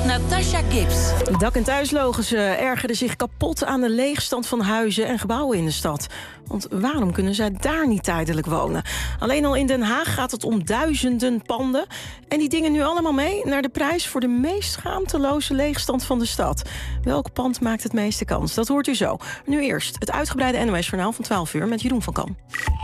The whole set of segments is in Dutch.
Natasha Gibbs. Dak- en thuislogen ergerden zich kapot aan de leegstand van huizen en gebouwen in de stad. Want waarom kunnen zij daar niet tijdelijk wonen? Alleen al in Den Haag gaat het om duizenden panden. En die dingen nu allemaal mee naar de prijs voor de meest schaamteloze leegstand van de stad. Welk pand maakt het meeste kans? Dat hoort u zo. Nu eerst het uitgebreide NOS-journaal van 12 uur met Jeroen van Kam.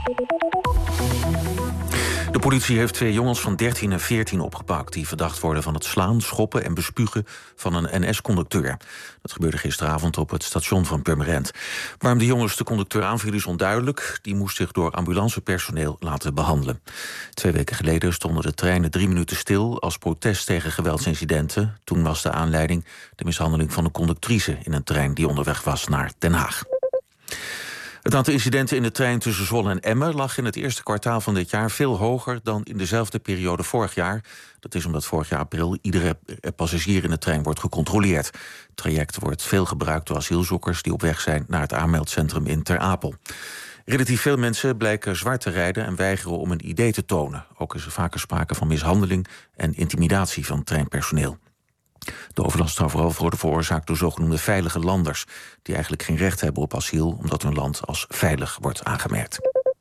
De politie heeft 2 jongens van 13 en 14 opgepakt... die verdacht worden van het slaan, schoppen en bespugen van een NS-conducteur. Dat gebeurde gisteravond op het station van Purmerend. Waarom de jongens de conducteur aanvielen is onduidelijk. Die moest zich door ambulancepersoneel laten behandelen. 2 weken geleden stonden de treinen 3 minuten stil... als protest tegen geweldsincidenten. Toen was de aanleiding de mishandeling van een conductrice... in een trein die onderweg was naar Den Haag. Het aantal incidenten in de trein tussen Zwolle en Emmen lag in het eerste kwartaal van dit jaar veel hoger dan in dezelfde periode vorig jaar. Dat is omdat vorig jaar april iedere passagier in de trein wordt gecontroleerd. Het traject wordt veel gebruikt door asielzoekers die op weg zijn naar het aanmeldcentrum in Ter Apel. Relatief veel mensen blijken zwart te rijden en weigeren om een ID te tonen. Ook is er vaker sprake van mishandeling en intimidatie van treinpersoneel. De overlast zou vooral worden veroorzaakt door zogenoemde veilige landers... die eigenlijk geen recht hebben op asiel... omdat hun land als veilig wordt aangemerkt.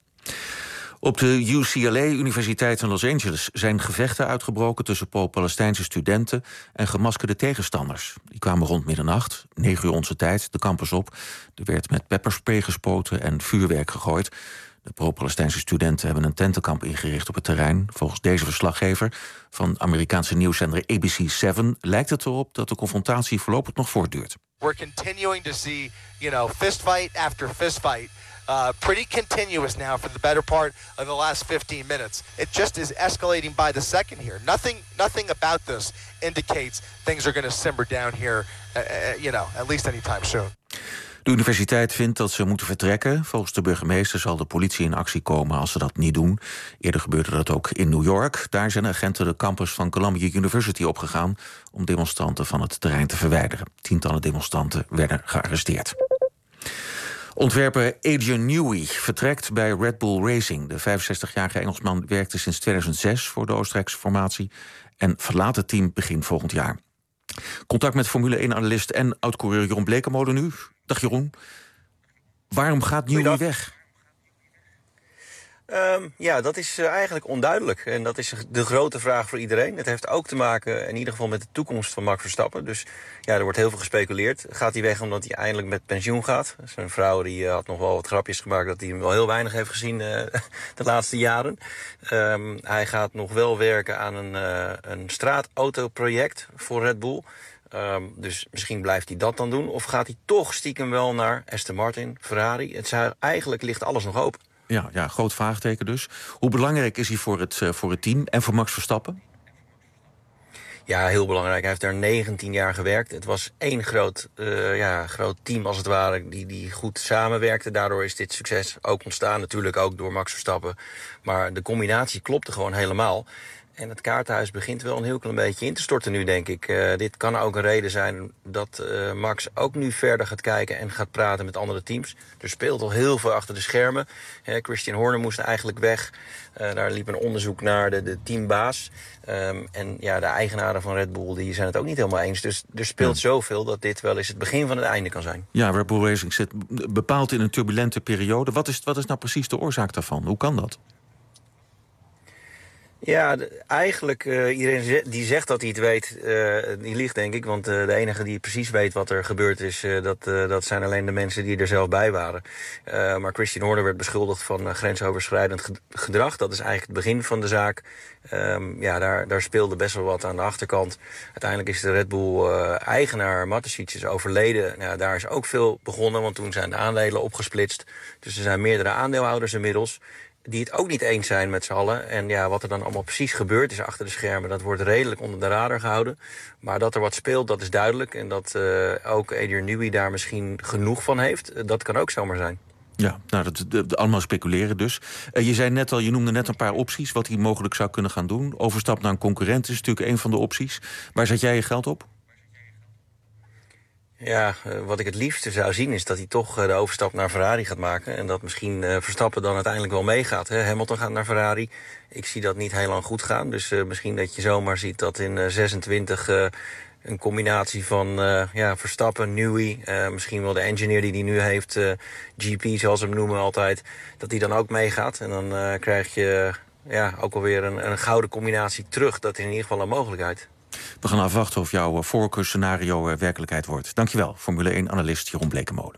Op de UCLA, Universiteit in Los Angeles... zijn gevechten uitgebroken tussen pro-Palestijnse studenten... en gemaskerde tegenstanders. Die kwamen rond middernacht, 9 uur onze tijd, de campus op. Er werd met pepperspray gespoten en vuurwerk gegooid... De pro-Palestijnse studenten hebben een tentenkamp ingericht op het terrein. Volgens deze verslaggever van Amerikaanse nieuwszender ABC7 lijkt het erop dat de confrontatie voorlopig nog voortduurt. We're continuing to see, fistfight after fistfight. Pretty continuous now for the better part of the last 15 minutes. It just is escalating by the second here. Nothing about this indicates things are going to simmer down here, at least anytime soon. De universiteit vindt dat ze moeten vertrekken. Volgens de burgemeester zal de politie in actie komen als ze dat niet doen. Eerder gebeurde dat ook in New York. Daar zijn agenten de campus van Columbia University opgegaan... om demonstranten van het terrein te verwijderen. Tientallen demonstranten werden gearresteerd. Ontwerper Adrian Newey vertrekt bij Red Bull Racing. De 65-jarige Engelsman werkte sinds 2006 voor de Oostenrijkse formatie... en verlaat het team begin volgend jaar. Contact met Formule 1-analyst en oud-coureur Jeroen Blekemolen nu. Dag Jeroen. Waarom gaat Newey weg? Dat is eigenlijk onduidelijk. En dat is de grote vraag voor iedereen. Het heeft ook te maken in ieder geval met de toekomst van Max Verstappen. Dus ja, er wordt heel veel gespeculeerd. Gaat hij weg omdat hij eindelijk met pensioen gaat? Zijn vrouw die had nog wel wat grapjes gemaakt dat hij hem wel heel weinig heeft gezien de laatste jaren. Hij gaat nog wel werken aan een straatautoproject voor Red Bull. Dus misschien blijft hij dat dan doen. Of gaat hij toch stiekem wel naar Aston Martin, Ferrari? Eigenlijk ligt alles nog open. Ja, groot vraagteken dus. Hoe belangrijk is hij voor het team en voor Max Verstappen? Ja, heel belangrijk. Hij heeft daar 19 jaar gewerkt. Het was één groot team als het ware die goed samenwerkte. Daardoor is dit succes ook ontstaan. Natuurlijk ook door Max Verstappen. Maar de combinatie klopte gewoon helemaal. En het kaartenhuis begint wel een heel klein beetje in te storten nu, denk ik. Dit kan ook een reden zijn dat Max ook nu verder gaat kijken en gaat praten met andere teams. Er speelt al heel veel achter de schermen. Christian Horner moest eigenlijk weg. Daar liep een onderzoek naar de teambaas. En ja, de eigenaren van Red Bull die zijn het ook niet helemaal eens. Dus er speelt zoveel dat dit wel eens het begin van het einde kan zijn. Ja, Red Bull Racing zit bepaald in een turbulente periode. Wat is nou precies de oorzaak daarvan? Hoe kan dat? Ja, eigenlijk iedereen die zegt dat hij het weet, die liegt denk ik. Want de enige die precies weet wat er gebeurd is, dat zijn alleen de mensen die er zelf bij waren. Maar Christian Horner werd beschuldigd van grensoverschrijdend gedrag. Dat is eigenlijk het begin van de zaak. Daar speelde best wel wat aan de achterkant. Uiteindelijk is de Red Bull-eigenaar Mateschitz is overleden. Nou, daar is ook veel begonnen, want toen zijn de aandelen opgesplitst. Dus er zijn meerdere aandeelhouders inmiddels die het ook niet eens zijn met z'n allen. En ja, wat er dan allemaal precies gebeurd is achter de schermen, dat wordt redelijk onder de radar gehouden. Maar dat er wat speelt, dat is duidelijk. En dat ook Adrian Newey daar misschien genoeg van heeft, dat kan ook zomaar zijn. Ja, nou, dat allemaal speculeren dus. Je zei net al, je noemde net een paar opties wat hij mogelijk zou kunnen gaan doen. Overstap naar een concurrent is natuurlijk een van de opties. Waar zet jij je geld op? Ja, wat ik het liefste zou zien is dat hij toch de overstap naar Ferrari gaat maken. En dat misschien Verstappen dan uiteindelijk wel meegaat. Hamilton gaat naar Ferrari. Ik zie dat niet heel lang goed gaan. Dus misschien dat je zomaar ziet dat in 26 een combinatie van Verstappen, Newey, misschien wel de engineer die nu heeft, GP zoals ze hem noemen altijd, dat die dan ook meegaat. En dan krijg je ook alweer een gouden combinatie terug. Dat is in ieder geval een mogelijkheid. We gaan afwachten of jouw voorkeurscenario werkelijkheid wordt. Dankjewel, Formule 1-analyst Jeroen Blekemolen.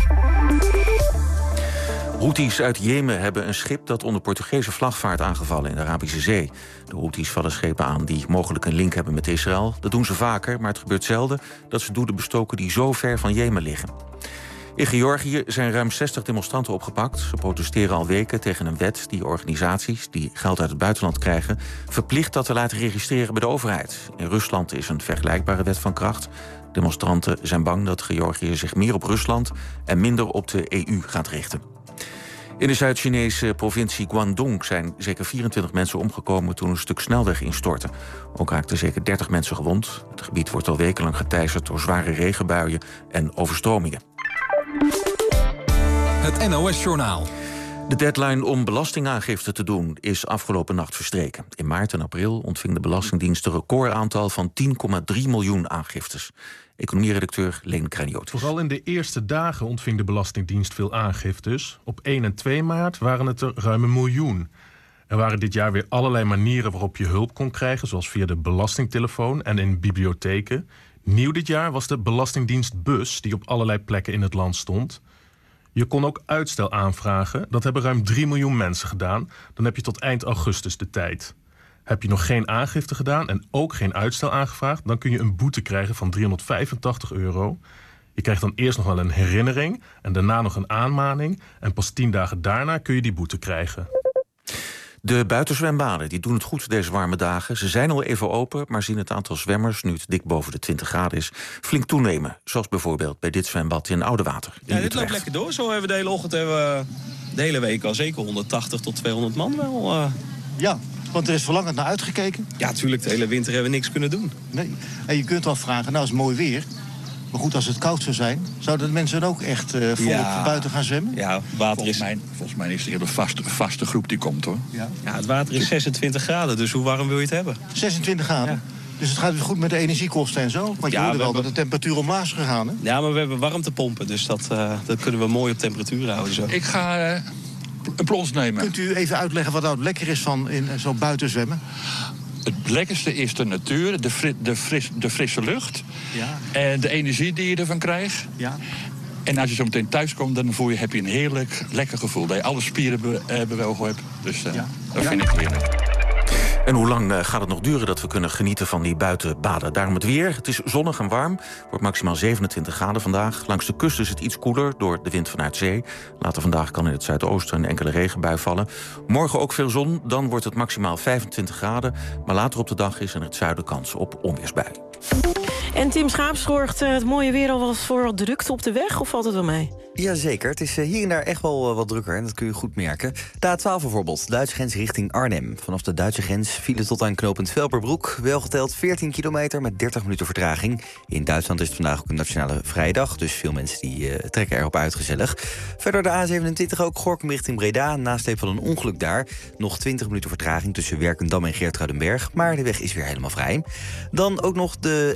Houthis uit Jemen hebben een schip dat onder Portugese vlag vaart aangevallen in de Arabische Zee. De Houthis vallen schepen aan die mogelijk een link hebben met Israël. Dat doen ze vaker, maar het gebeurt zelden dat ze doelen bestoken die zo ver van Jemen liggen. In Georgië zijn ruim 60 demonstranten opgepakt. Ze protesteren al weken tegen een wet die organisaties die geld uit het buitenland krijgen verplicht dat te laten registreren bij de overheid. In Rusland is een vergelijkbare wet van kracht. Demonstranten zijn bang dat Georgië zich meer op Rusland en minder op de EU gaat richten. In de Zuid-Chinese provincie Guangdong zijn zeker 24 mensen omgekomen toen een stuk snelweg instortte. Ook raakten zeker 30 mensen gewond. Het gebied wordt al wekenlang geteisterd door zware regenbuien en overstromingen. Het NOS-journaal. De deadline om belastingaangifte te doen is afgelopen nacht verstreken. In maart en april ontving de Belastingdienst een recordaantal van 10,3 miljoen aangiftes. Economieredacteur Leen Kraniotis. Vooral in de eerste dagen ontving de Belastingdienst veel aangiftes. Op 1 en 2 maart waren het er ruim 1 miljoen. Er waren dit jaar weer allerlei manieren waarop je hulp kon krijgen, zoals via de belastingtelefoon en in bibliotheken. Nieuw dit jaar was de Belastingdienstbus, die op allerlei plekken in het land stond. Je kon ook uitstel aanvragen. Dat hebben ruim 3 miljoen mensen gedaan. Dan heb je tot eind augustus de tijd. Heb je nog geen aangifte gedaan en ook geen uitstel aangevraagd, dan kun je een boete krijgen van €385. Je krijgt dan eerst nog wel een herinnering en daarna nog een aanmaning. En pas 10 dagen daarna kun je die boete krijgen. De buitenzwembaden die doen het goed deze warme dagen. Ze zijn al even open, maar zien het aantal zwemmers, nu het dik boven de 20 graden is, flink toenemen. Zoals bijvoorbeeld bij dit zwembad in Oudewater. Ja, dit loopt lekker door. Zo hebben we de hele ochtend, de hele week al zeker 180 tot 200 man wel. Ja, want er is verlangend naar uitgekeken. Ja, tuurlijk. De hele winter hebben we niks kunnen doen. Nee. En je kunt afvragen, nou is het mooi weer. Maar goed, als het koud zou zijn, zouden de mensen dan ook echt volop buiten gaan zwemmen? Ja, water is... Volgens mij is er een hele vaste groep die komt, hoor. Ja, het water is 26 graden, dus hoe warm wil je het hebben? 26 graden? Ja. Dus het gaat weer goed met de energiekosten en zo? Want je hoorde wel dat de temperatuur omlaag is gegaan, hè? Ja, maar we hebben warmtepompen, dus dat kunnen we mooi op temperatuur houden. Zo. Ik ga een plons nemen. Kunt u even uitleggen wat nou het lekker is van in zo buiten zwemmen? Het lekkerste is de natuur, de frisse lucht. Ja. En de energie die je ervan krijgt. Ja. En als je zo meteen thuis komt, dan heb je een heerlijk lekker gevoel. Dat je alle spieren bewogen hebt. Dus dat vind ik heerlijk. En hoe lang gaat het nog duren dat we kunnen genieten van die buitenbaden? Daarom het weer. Het is zonnig en warm. Wordt maximaal 27 graden vandaag. Langs de kust is het iets koeler door de wind vanuit zee. Later vandaag kan in het zuidoosten een enkele regenbui vallen. Morgen ook veel zon. Dan wordt het maximaal 25 graden. Maar later op de dag is in het zuiden kans op onweersbui. En Tim Schaap zorgt het mooie weer al wel voor wat drukte op de weg, of valt het wel mee? Jazeker, het is hier en daar echt wel wat drukker en dat kun je goed merken. De A12 bijvoorbeeld, Duitse grens richting Arnhem. Vanaf de Duitse grens file tot aan knooppunt Velperbroek. Wel geteld 14 kilometer met 30 minuten vertraging. In Duitsland is het vandaag ook een nationale vrijdag, dus veel mensen die trekken erop uit gezellig. Verder de A27 ook, Gorinchem richting Breda. Nasleep van een ongeluk daar. Nog 20 minuten vertraging tussen Werkendam en Geertruidenberg. Maar de weg is weer helemaal vrij. Dan ook nog de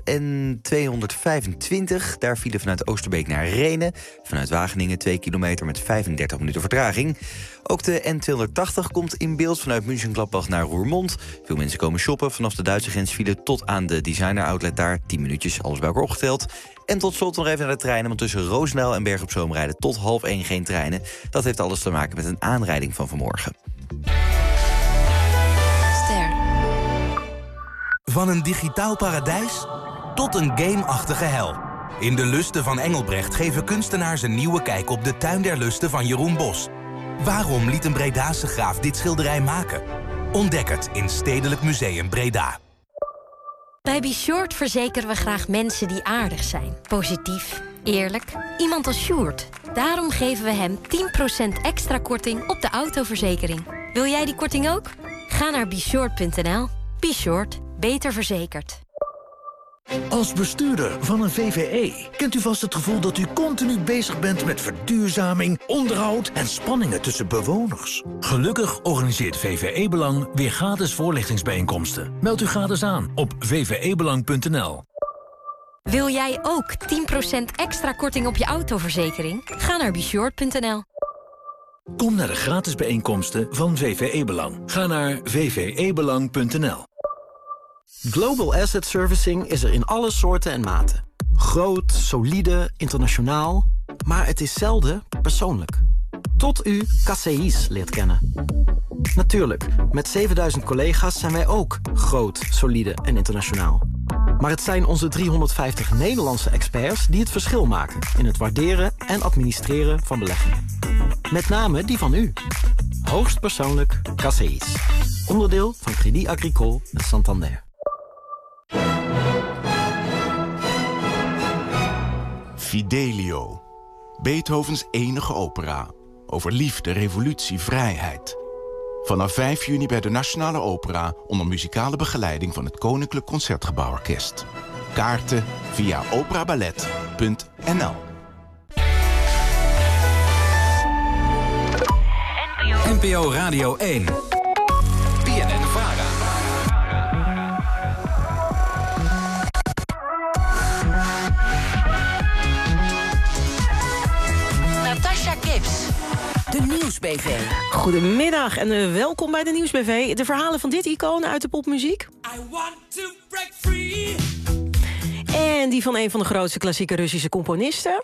N225. Daar file vanuit Oosterbeek naar Rhenen. Vanuit Wageningen 2 kilometer met 35 minuten vertraging. Ook de N280 komt in beeld vanuit München-Gladbach naar Roermond. Veel mensen komen shoppen. Vanaf de Duitse grens file tot aan de designer outlet daar. 10 minuutjes, alles bij elkaar opgeteld. En tot slot nog even naar de treinen, want tussen Roosendaal en Berg op Zoom rijden tot 12:30 geen treinen. Dat heeft alles te maken met een aanrijding van vanmorgen. Ster. Van een digitaal paradijs tot een gameachtige hel. In De Lusten van Engelbrecht geven kunstenaars een nieuwe kijk op de Tuin der Lusten van Jeroen Bos. Waarom liet een Bredaanse graaf dit schilderij maken? Ontdek het in Stedelijk Museum Breda. Bij Beshort verzekeren we graag mensen die aardig zijn. Positief, eerlijk, iemand als Sjoerd. Daarom geven we hem 10% extra korting op de autoverzekering. Wil jij die korting ook? Ga naar beshort.nl. Beshort, beter verzekerd. Als bestuurder van een VvE kent u vast het gevoel dat u continu bezig bent met verduurzaming, onderhoud en spanningen tussen bewoners. Gelukkig organiseert VvE Belang weer gratis voorlichtingsbijeenkomsten. Meld u gratis aan op vvebelang.nl. Wil jij ook 10% extra korting op je autoverzekering? Ga naar beshort.nl. Kom naar de gratis bijeenkomsten van VVE Belang. Ga naar vvebelang.nl. Global Asset Servicing is er in alle soorten en maten. Groot, solide, internationaal. Maar het is zelden persoonlijk. Tot u KCI's leert kennen. Natuurlijk, met 7000 collega's zijn wij ook groot, solide en internationaal. Maar het zijn onze 350 Nederlandse experts die het verschil maken in het waarderen en administreren van beleggingen. Met name die van u. Hoogst persoonlijk KCI's. Onderdeel van Crédit Agricole met Santander. Fidelio. Beethovens enige opera. Over liefde, revolutie, vrijheid. Vanaf 5 juni bij de Nationale Opera onder muzikale begeleiding van het Koninklijk Concertgebouworkest. Kaarten via operaballet.nl. NPO Radio 1. BNN-VARA. Natasha Gibbs. De Nieuwsbv. Goedemiddag en welkom bij de Nieuwsbv. De verhalen van dit icoon uit de popmuziek. I want to break free. En die van een van de grootste klassieke Russische componisten.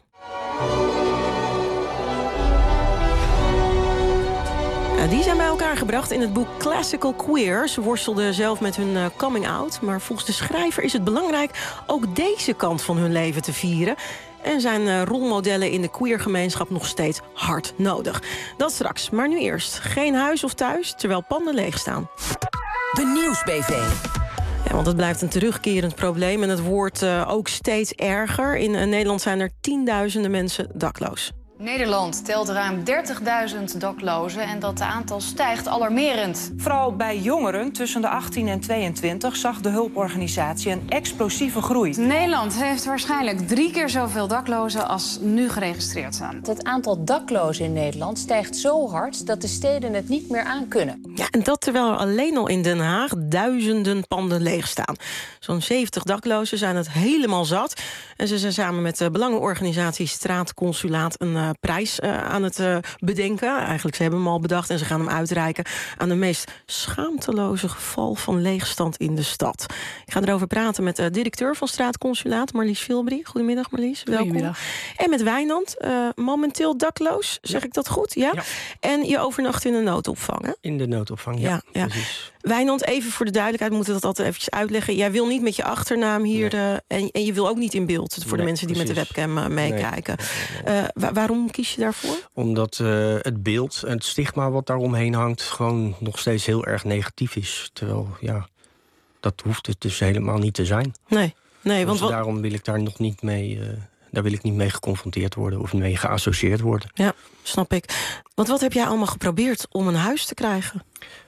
Die zijn bij elkaar gebracht in het boek Classical Queer. Ze worstelden zelf met hun coming-out. Maar volgens de schrijver is het belangrijk ook deze kant van hun leven te vieren. En zijn rolmodellen in de queergemeenschap nog steeds hard nodig. Dat straks, maar nu eerst. Geen huis of thuis, terwijl panden leeg staan. De Nieuwsbv. Ja, want het blijft een terugkerend probleem en het wordt ook steeds erger. In Nederland zijn er tienduizenden mensen dakloos. Nederland telt ruim 30.000 daklozen en dat aantal stijgt alarmerend. Vooral bij jongeren tussen de 18 en 22 zag de hulporganisatie een explosieve groei. Nederland heeft waarschijnlijk 3 keer zoveel daklozen als nu geregistreerd zijn. Het aantal daklozen in Nederland stijgt zo hard dat de steden het niet meer aankunnen. Ja, en dat terwijl er alleen al in Den Haag duizenden panden leeg staan. Zo'n 70 daklozen zijn het helemaal zat. En ze zijn samen met de belangenorganisatie Straatconsulaat een prijs aan het bedenken. Eigenlijk, ze hebben hem al bedacht en ze gaan hem uitreiken aan de meest schaamteloze geval van leegstand in de stad. Ik ga erover praten met de directeur van Straatconsulaat, Marlies Vilbry. Goedemiddag, Marlies. Welkom. Goedemiddag. En met Wijnand, momenteel dakloos, zeg ik dat goed? Ja? Ja. En je overnacht in de noodopvang, hè? In de noodopvang, ja. Precies. Wijnand, even voor de duidelijkheid, we moeten dat altijd eventjes uitleggen. Jij wil niet met je achternaam hier en je wil ook niet in beeld voor de mensen die met de webcam meekijken. Waarom kies je daarvoor? Omdat het beeld en het stigma wat daaromheen hangt gewoon nog steeds heel erg negatief is. Terwijl, ja, dat hoeft het dus helemaal niet te zijn. Nee, dus want daarom wil ik daar nog niet mee. Daar wil ik niet mee geconfronteerd worden of mee geassocieerd worden. Ja, snap ik. Want wat heb jij allemaal geprobeerd om een huis te krijgen?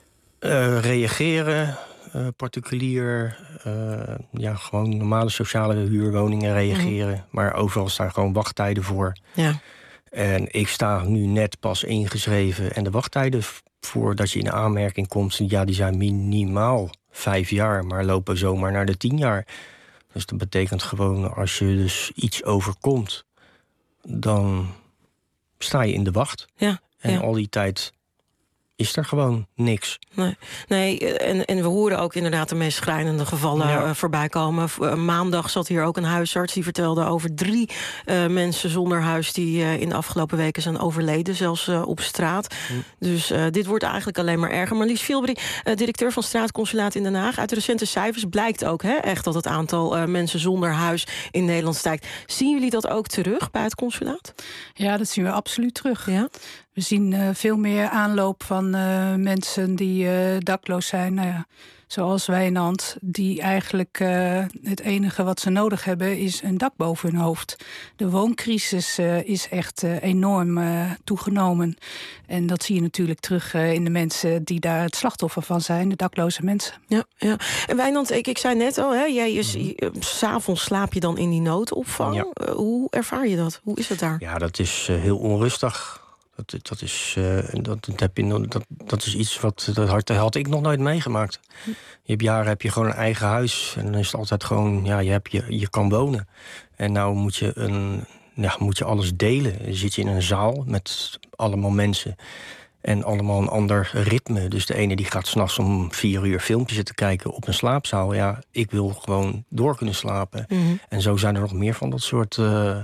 Reageren, particulier, gewoon normale sociale huurwoningen reageren. Maar overal staan gewoon wachttijden voor. Ja. En ik sta nu net pas ingeschreven. En de wachttijden voordat je in aanmerking komt, ja, die zijn minimaal 5 jaar, maar lopen zomaar naar de 10 jaar. Dus dat betekent gewoon, als je dus iets overkomt, dan sta je in de wacht. Ja, en al die tijd is er gewoon niks. Nee, en we horen ook inderdaad de meest schrijnende gevallen voorbij komen. Maandag zat hier ook een huisarts die vertelde over 3 mensen zonder huis die in de afgelopen weken zijn overleden, zelfs op straat. Dus dit wordt eigenlijk alleen maar erger. Marlies Vilbry, directeur van Straatconsulaat in Den Haag. Uit de recente cijfers blijkt ook echt dat het aantal mensen zonder huis in Nederland stijgt. Zien jullie dat ook terug bij het consulaat? Ja, dat zien we absoluut terug. Ja? We zien veel meer aanloop van mensen die dakloos zijn. Nou ja, zoals Wijnand, die eigenlijk het enige wat ze nodig hebben is een dak boven hun hoofd. De wooncrisis is echt enorm toegenomen. En dat zie je natuurlijk terug in de mensen die daar het slachtoffer van zijn, de dakloze mensen. Ja. En Wijnand, ik zei net al, s'avonds slaap je dan in die noodopvang. Ja. Hoe ervaar je dat? Hoe is het daar? Ja, dat is heel onrustig. Dat is iets wat dat had ik nog nooit meegemaakt. Je hebt jaren heb je gewoon een eigen huis. En dan is het altijd gewoon, je kan wonen. En nou moet je alles delen. Dan zit je in een zaal met allemaal mensen. En allemaal een ander ritme. Dus de ene die gaat 's nachts om 4 uur filmpjes zitten kijken op een slaapzaal. Ja, ik wil gewoon door kunnen slapen. Mm-hmm. En zo zijn er nog meer van dat soort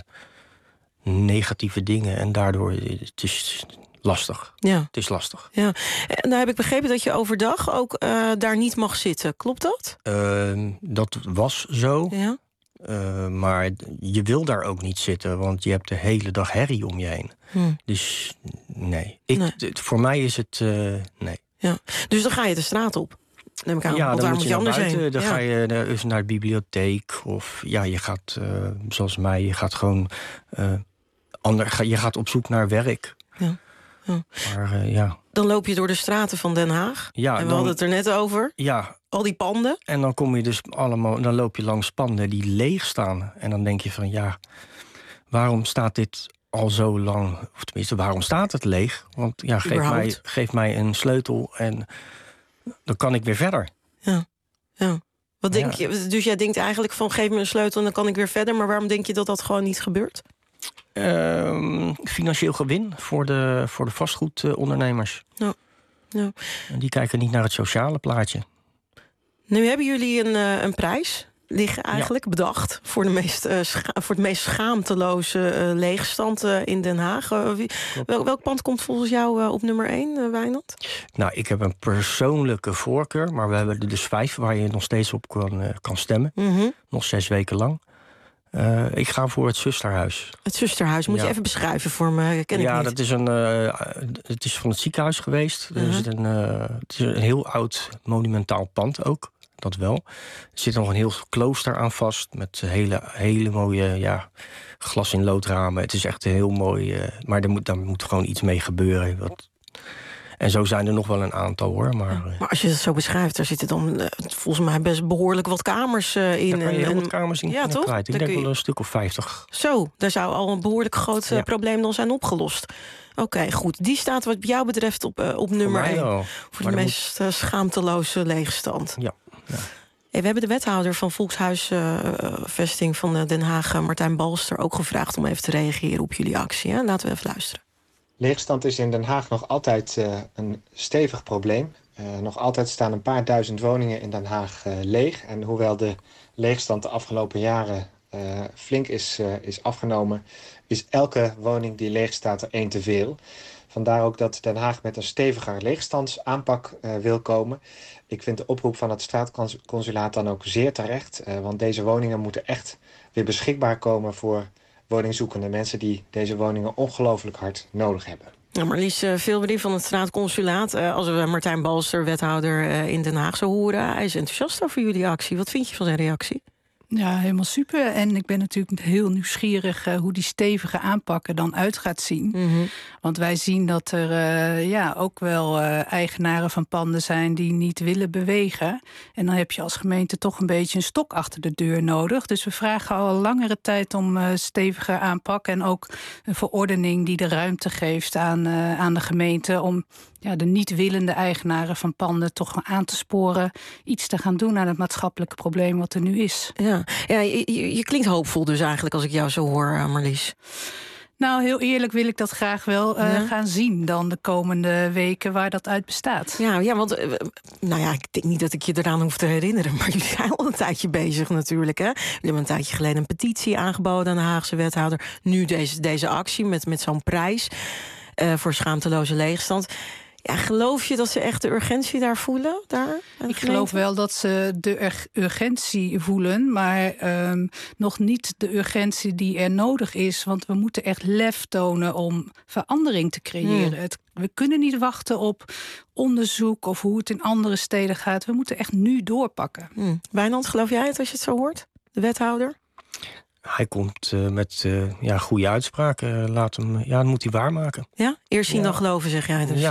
negatieve dingen. En daardoor het is lastig. Ja. Het is lastig. Ja. En daar heb ik begrepen dat je overdag ook daar niet mag zitten. Klopt dat? Dat was zo. Ja. Maar je wil daar ook niet zitten, want je hebt de hele dag herrie om je heen. Dus nee. Voor mij is het nee. Ja. Dus dan ga je de straat op. Neem ik aan. Ja, want dan waar moet je anders buiten, heen? Dan ga je naar de bibliotheek. Of je gaat, zoals mij, je gaat gewoon je gaat op zoek naar werk. Ja. Ja. Maar, dan loop je door de straten van Den Haag. Ja, en we hadden het er net over. Ja. Al die panden. En dan kom je dus dan loop je langs panden die leeg staan. En dan denk je van waarom staat dit al zo lang? Of tenminste, waarom staat het leeg? Want geef mij een sleutel en dan kan ik weer verder. Ja. Wat denk je? Dus jij denkt eigenlijk van geef me een sleutel en dan kan ik weer verder. Maar waarom denk je dat dat gewoon niet gebeurt? Financieel gewin voor de vastgoedondernemers. Ja. En die kijken niet naar het sociale plaatje. Nu hebben jullie een prijs liggen eigenlijk bedacht voor het meest schaamteloze leegstand in Den Haag. Welk pand komt volgens jou op nummer 1, Wijnand? Nou, ik heb een persoonlijke voorkeur, maar we hebben er dus 5 waar je nog steeds op kan stemmen. Mm-hmm. Nog 6 weken lang. Ik ga voor het Zusterhuis. Het Zusterhuis, moet je even beschrijven voor me? Ken ik niet. Dat is het is van het ziekenhuis geweest. Uh-huh. Het is een heel oud monumentaal pand ook. Dat wel. Er zit nog een heel klooster aan vast. Met hele mooie glas in loodramen. Het is echt heel mooi. Maar daar moet gewoon iets mee gebeuren. En zo zijn er nog wel een aantal hoor. Maar als je het zo beschrijft, daar zitten dan volgens mij best behoorlijk wat kamers in. Daar kan je heel wat kamers in toch? kwijt. Ik denk wel een stuk of 50. Zo, daar zou al een behoorlijk groot probleem dan zijn opgelost. Oké, goed. Die staat wat jou betreft op nummer 1. Voor de meest schaamteloze leegstand. Ja. Hey, we hebben de wethouder van Volkshuisvesting van Den Haag, Martijn Balster, ook gevraagd om even te reageren op jullie actie. Hè? Laten we even luisteren. Leegstand is in Den Haag nog altijd een stevig probleem. Nog altijd staan een paar duizend woningen in Den Haag leeg. En hoewel de leegstand de afgelopen jaren flink is afgenomen, is elke woning die leeg staat er 1 te veel. Vandaar ook dat Den Haag met een steviger leegstandsaanpak wil komen. Ik vind de oproep van het straatconsulaat dan ook zeer terecht. Want deze woningen moeten echt weer beschikbaar komen voor woningzoekende mensen die deze woningen ongelooflijk hard nodig hebben. Ja, Marlies Vilbery van het straatconsulaat. Als we Martijn Balster, wethouder in Den Haag, zo horen, hij is enthousiast over jullie actie. Wat vind je van zijn reactie? Ja, helemaal super. En ik ben natuurlijk heel nieuwsgierig hoe die stevige aanpak er dan uit gaat zien. Mm-hmm. Want wij zien dat er ook wel eigenaren van panden zijn die niet willen bewegen. En dan heb je als gemeente toch een beetje een stok achter de deur nodig. Dus we vragen al langere tijd om stevige aanpak. En ook een verordening die de ruimte geeft aan de gemeente om de niet willende eigenaren van panden toch aan te sporen iets te gaan doen aan het maatschappelijke probleem wat er nu is. Ja, je klinkt hoopvol dus eigenlijk als ik jou zo hoor, Marlies. Nou, heel eerlijk wil ik dat graag wel gaan zien dan de komende weken waar dat uit bestaat. Ja, want ik denk niet dat ik je eraan hoef te herinneren, maar jullie zijn al een tijdje bezig natuurlijk. Hè? Jullie hebben een tijdje geleden een petitie aangeboden aan de Haagse wethouder. Nu deze actie met zo'n prijs voor schaamteloze leegstand. Ja, geloof je dat ze echt de urgentie daar voelen? Ik geloof wel dat ze de urgentie voelen, maar nog niet de urgentie die er nodig is. Want we moeten echt lef tonen om verandering te creëren. We kunnen niet wachten op onderzoek of hoe het in andere steden gaat. We moeten echt nu doorpakken. Wijnand, geloof jij het als je het zo hoort? De wethouder? Hij komt met goede uitspraken. Dat moet hij waarmaken. Ja? Eerst zien dan geloven, zeg jij dus? Ja.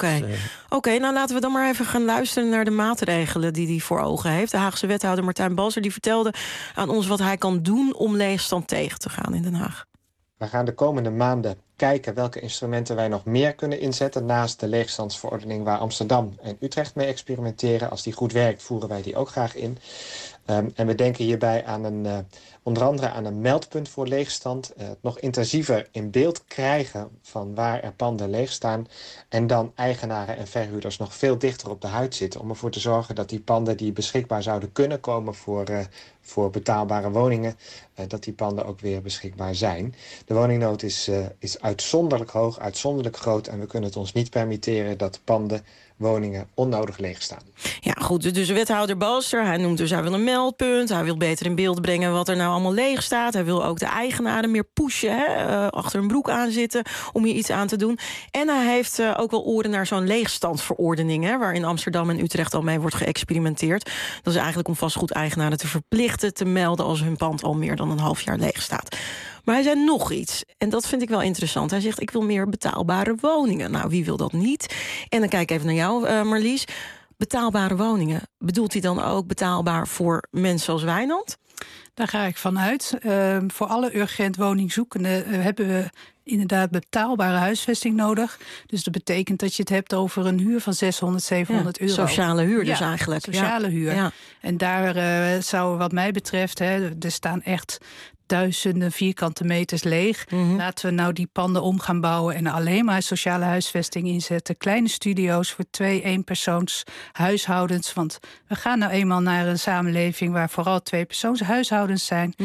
Oké, nou laten we dan maar even gaan luisteren naar de maatregelen die hij voor ogen heeft. De Haagse wethouder Martijn Balster die vertelde aan ons wat hij kan doen om leegstand tegen te gaan in Den Haag. We gaan de komende maanden kijken welke instrumenten wij nog meer kunnen inzetten naast de leegstandsverordening waar Amsterdam en Utrecht mee experimenteren. Als die goed werkt, voeren wij die ook graag in. En we denken hierbij aan onder andere aan een meldpunt voor leegstand. Het nog intensiever in beeld krijgen van waar er panden leeg staan. En dan eigenaren en verhuurders nog veel dichter op de huid zitten. Om ervoor te zorgen dat die panden die beschikbaar zouden kunnen komen voor betaalbare woningen, dat die panden ook weer beschikbaar zijn. De woningnood is uitzonderlijk hoog, uitzonderlijk groot. En we kunnen het ons niet permitteren dat panden, woningen onnodig leeg staan. Ja, goed, dus wethouder Balster, hij wil een meldpunt. Hij wil beter in beeld brengen wat er nou allemaal leeg staat. Hij wil ook de eigenaren meer pushen, achter een broek aan zitten om hier iets aan te doen. En hij heeft ook wel oren naar zo'n leegstandsverordening, waar in Amsterdam en Utrecht al mee wordt geëxperimenteerd. Dat is eigenlijk om vastgoedeigenaren te verplichten te melden als hun pand al meer dan een half jaar leeg staat. Maar hij zei nog iets, en dat vind ik wel interessant. Hij zegt, ik wil meer betaalbare woningen. Nou, wie wil dat niet? En dan kijk ik even naar jou, Marlies. Betaalbare woningen, bedoelt hij dan ook betaalbaar voor mensen als Wijnand? Daar ga ik van uit. Voor alle urgent woningzoekenden hebben we inderdaad betaalbare huisvesting nodig. Dus dat betekent dat je het hebt over een huur van 600, 700 euro. Sociale huur dus eigenlijk. Sociale huur. Ja. En daar zou wat mij betreft, er staan echt duizenden vierkante meters leeg. Laten we nou die panden om gaan bouwen en alleen maar sociale huisvesting inzetten. Kleine studio's voor 2-eenpersoons huishoudens. Want we gaan nou eenmaal naar een samenleving waar vooral 2-persoons huishoudens zijn.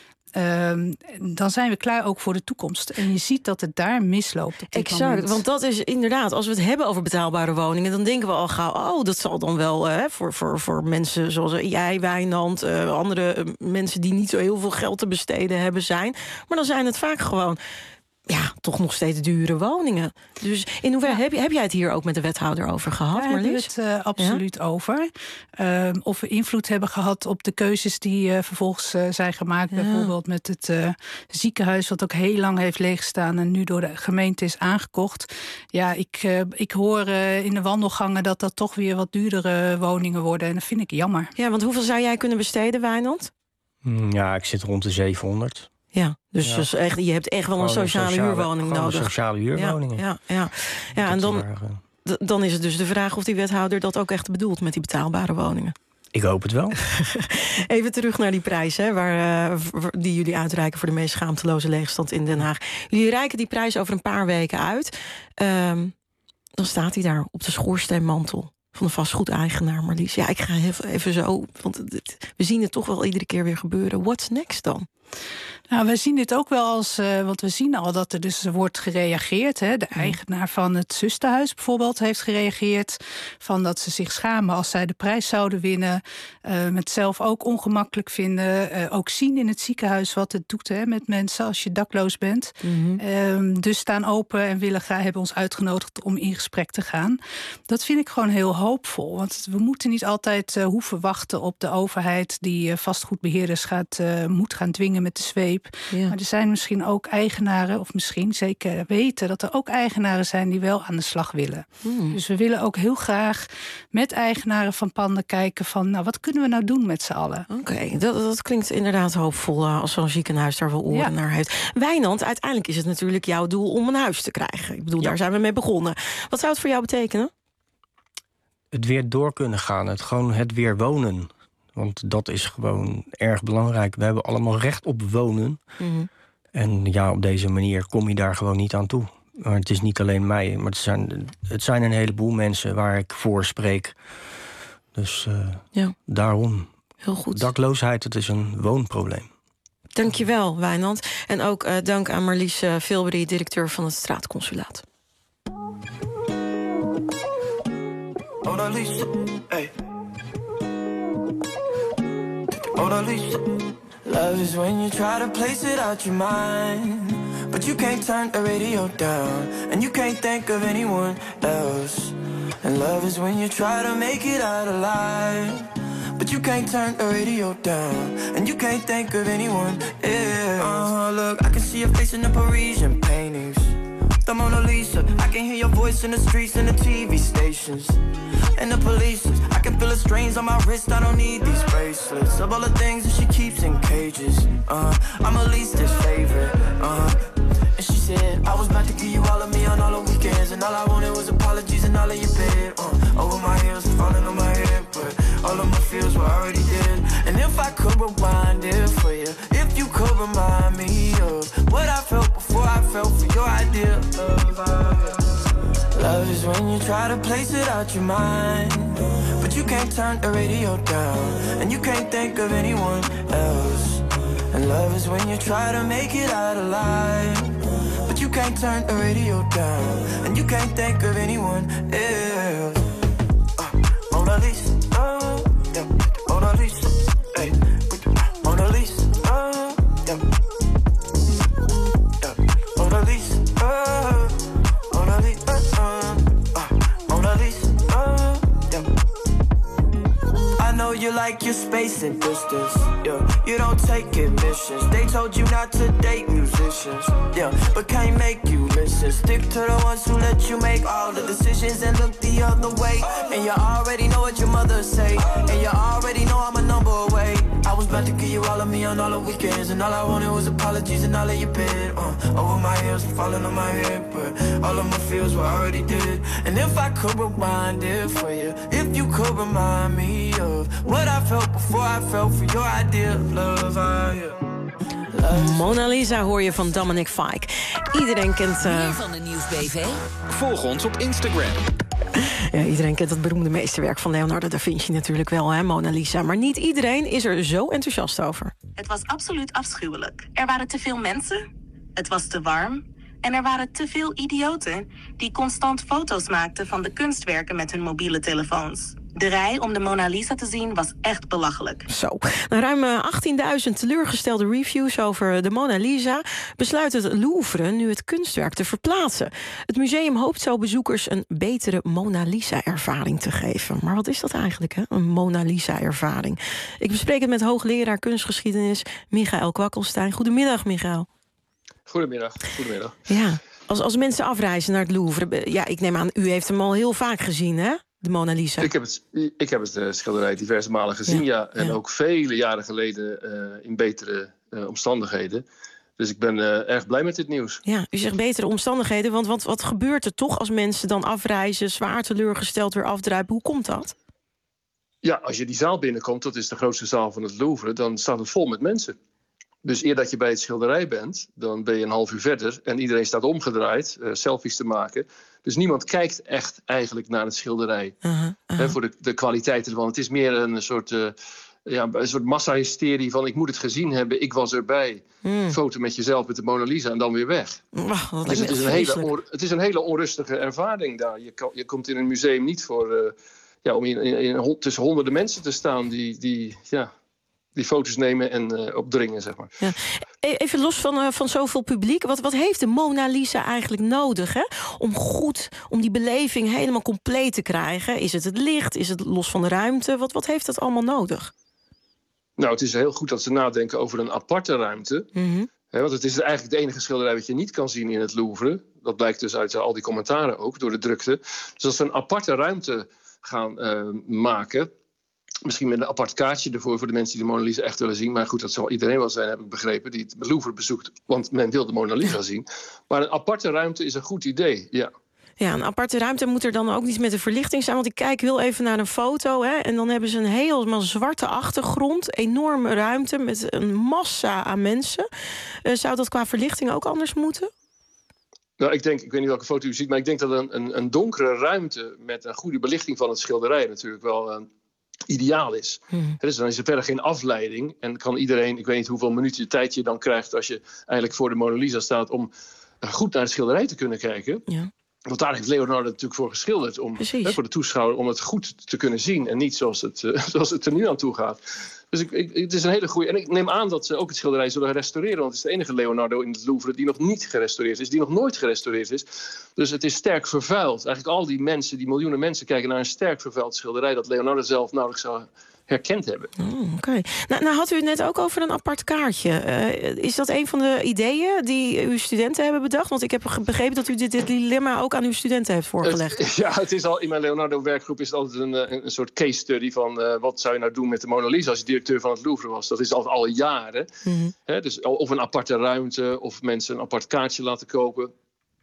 Dan zijn we klaar ook voor de toekomst. En je ziet dat het daar misloopt op dit moment. Want dat is inderdaad, als we het hebben over betaalbare woningen, dan denken we al gauw, dat zal dan wel voor mensen zoals jij, Wijnand, andere mensen die niet zo heel veel geld te besteden hebben zijn. Maar dan zijn het vaak gewoon toch nog steeds dure woningen. Dus in hoeverre heb jij het hier ook met de wethouder over gehad, Marlies? Daar hebben we het absoluut over. Of we invloed hebben gehad op de keuzes die vervolgens zijn gemaakt. Ja. Bijvoorbeeld met het ziekenhuis, wat ook heel lang heeft leeggestaan en nu door de gemeente is aangekocht. Ja, ik hoor in de wandelgangen dat toch weer wat duurdere woningen worden. En dat vind ik jammer. Ja, want hoeveel zou jij kunnen besteden, Wijnand? Ja, ik zit rond de 700. Ja, dus echt, je hebt echt wel een sociale huurwoning nodig. Een sociale huurwoning. Ja, en dan is het dus de vraag of die wethouder dat ook echt bedoelt met die betaalbare woningen. Ik hoop het wel. Even terug naar die prijs, die jullie uitreiken voor de meest schaamteloze leegstand in Den Haag. Jullie reiken die prijs over een paar weken uit. Dan staat hij daar op de schoorsteenmantel van de vastgoedeigenaar, Marlies. Ja, ik ga even zo, want we zien het toch wel iedere keer weer gebeuren. What's next dan? Nou, we zien dit ook wel als, want we zien al dat er dus wordt gereageerd. Hè. De eigenaar van het zusterhuis bijvoorbeeld heeft gereageerd van dat ze zich schamen als zij de prijs zouden winnen. Het zelf ook ongemakkelijk vinden. Ook zien in het ziekenhuis wat het doet met mensen als je dakloos bent. Dus staan open en hebben ons uitgenodigd om in gesprek te gaan. Dat vind ik gewoon heel hoopvol. Want we moeten niet altijd hoeven wachten op de overheid die vastgoedbeheerders moet gaan dwingen met de zweep. Ja. Maar er zijn misschien ook eigenaren, of misschien zeker weten dat er ook eigenaren zijn die wel aan de slag willen. Dus we willen ook heel graag met eigenaren van panden kijken van, wat kunnen we nou doen met z'n allen? Oké, dat klinkt inderdaad hoopvol als zo'n ziekenhuis daar wel oren naar heeft. Wijnand, uiteindelijk is het natuurlijk jouw doel om een huis te krijgen. Ik bedoel, daar zijn we mee begonnen. Wat zou het voor jou betekenen? Het weer door kunnen gaan, het weer wonen. Want dat is gewoon erg belangrijk. We hebben allemaal recht op wonen. En op deze manier kom je daar gewoon niet aan toe. Maar het is niet alleen mij, maar het zijn een heleboel mensen waar ik voor spreek. Dus daarom. Heel goed. Dakloosheid, het is een woonprobleem. Dankjewel, Wijnand. En ook dank aan Marlies Vilbery, directeur van het straatconsulaat. Hey. Love is when you try to place it out your mind, but you can't turn the radio down, and you can't think of anyone else. And love is when you try to make it out alive, but you can't turn the radio down, and you can't think of anyone else. Look, I can see your face in the Parisian paintings, the Mona Lisa. I can hear your voice in the streets and the TV stations and the police. I can feel the strains on my wrist. I don't need these bracelets of all the things that she keeps in cages. I'm Elise's favorite. And she said I was about about to give you all of me on all the weekends, and all I wanted was apologies and all of your bed. Over my heels, falling on my head, but all of my feels were already dead. And if I could rewind it for you, if you could remind me of what I felt before I felt for your idea of love. Love is when you try to place it out your mind, but you can't turn the radio down, and you can't think of anyone else. And love is when you try to make it out alive, but you can't turn the radio down, and you can't think of anyone else. Mona Lisa, yeah, Mona Lisa, hey, Mona Lisa, yeah, Mona Lisa, Mona Lisa, Mona Lisa, yeah. I know you like your space and distance, yeah. You don't take admissions. They told you not to date musicians, yeah, but can't make you listen. Stick to the ones who let you make all the decisions and look the other way. And you already know what your mother say, and you already know I'm a number away. I was about to give you all of me on all the weekends, and all I wanted was apologies and all of your bed. Over my heels, falling on my head, but all of my feels were already dead. And if I could rewind it for you, if you could remind me of what I felt before I felt for your idea of love, Mona Lisa hoor je van Dominic Fike. Iedereen kent... Meer van de Nieuwsbv? Volg ons op Instagram. Ja, iedereen kent het beroemde meesterwerk van Leonardo da Vinci natuurlijk wel, hè, Mona Lisa. Maar niet iedereen is er zo enthousiast over. Het was absoluut afschuwelijk. Er waren te veel mensen, het was te warm en er waren te veel idioten die constant foto's maakten van de kunstwerken met hun mobiele telefoons. De rij om de Mona Lisa te zien was echt belachelijk. Zo. Na ruim 18.000 teleurgestelde reviews over de Mona Lisa besluit het Louvre nu het kunstwerk te verplaatsen. Het museum hoopt zo bezoekers een betere Mona Lisa-ervaring te geven. Maar wat is dat eigenlijk, hè? Een Mona Lisa-ervaring? Ik bespreek het met hoogleraar kunstgeschiedenis Michael Kwakkelstein. Goedemiddag, Michael. Goedemiddag. Ja, als mensen afreizen naar het Louvre, ja, ik neem aan, u heeft hem al heel vaak gezien, hè? De Mona Lisa. Ik heb het schilderij diverse malen gezien, ja. En ook vele jaren geleden in betere omstandigheden. Dus ik ben erg blij met dit nieuws. Ja, u zegt betere omstandigheden, want wat gebeurt er toch als mensen dan afreizen, zwaar teleurgesteld weer afdruipen? Hoe komt dat? Ja, als je die zaal binnenkomt, dat is de grootste zaal van het Louvre, dan staat het vol met mensen. Dus eer dat je bij het schilderij bent, dan ben je een half uur verder en iedereen staat omgedraaid, selfies te maken. Dus niemand kijkt echt eigenlijk naar het schilderij. Voor de kwaliteit ervan. Het is meer een soort massahysterie van ik moet het gezien hebben, ik was erbij. Foto met jezelf met de Mona Lisa en dan weer weg. Dus het is een hele onrustige ervaring daar. Je komt in een museum niet voor om tussen honderden mensen te staan die foto's nemen en opdringen, zeg maar. Ja. Even los van zoveel publiek. Wat heeft de Mona Lisa eigenlijk nodig, hè? Om die beleving helemaal compleet te krijgen? Is het licht? Is het los van de ruimte? Wat heeft dat allemaal nodig? Nou, het is heel goed dat ze nadenken over een aparte ruimte. Want het is eigenlijk het enige schilderij wat je niet kan zien in het Louvre. Dat blijkt dus uit al die commentaren ook, door de drukte. Dus als ze een aparte ruimte gaan maken, misschien met een apart kaartje ervoor voor de mensen die de Mona Lisa echt willen zien. Maar goed, dat zal iedereen wel zijn, heb ik begrepen, die het Louvre bezoekt. Want men wil de Mona Lisa zien. Maar een aparte ruimte is een goed idee, ja. Ja, een aparte ruimte moet er dan ook niet met de verlichting zijn. Want ik kijk heel even naar een foto, hè, en dan hebben ze een helemaal zwarte achtergrond. Enorme ruimte met een massa aan mensen. Zou dat qua verlichting ook anders moeten? Nou, ik weet niet welke foto u ziet, maar ik denk dat een donkere ruimte met een goede belichting van het schilderij natuurlijk wel ideaal is. Dus dan is er verder geen afleiding en kan iedereen, ik weet niet hoeveel minuten de tijd je dan krijgt als je eigenlijk voor de Mona Lisa staat om goed naar het schilderij te kunnen kijken. Ja. Want daar heeft Leonardo natuurlijk voor geschilderd, voor de toeschouwer, om het goed te kunnen zien en niet zoals het er nu aan toe gaat. Dus het is een hele goede. En ik neem aan dat ze ook het schilderij zullen restaureren. Want het is de enige Leonardo in het Louvre die nog niet gerestaureerd is. Die nog nooit gerestaureerd is. Dus het is sterk vervuild. Eigenlijk al die mensen, die miljoenen mensen, kijken naar een sterk vervuild schilderij dat Leonardo zelf nauwelijks zou herkend hebben. Oké. Nou had u het net ook over een apart kaartje. Is dat een van de ideeën die uw studenten hebben bedacht? Want ik heb begrepen dat u dit dilemma ook aan uw studenten heeft voorgelegd. Het is al in mijn Leonardo-werkgroep is het altijd een soort case study van wat zou je nou doen met de Mona Lisa als je directeur van het Louvre was. Dat is al jaren. Dus of een aparte ruimte of mensen een apart kaartje laten kopen.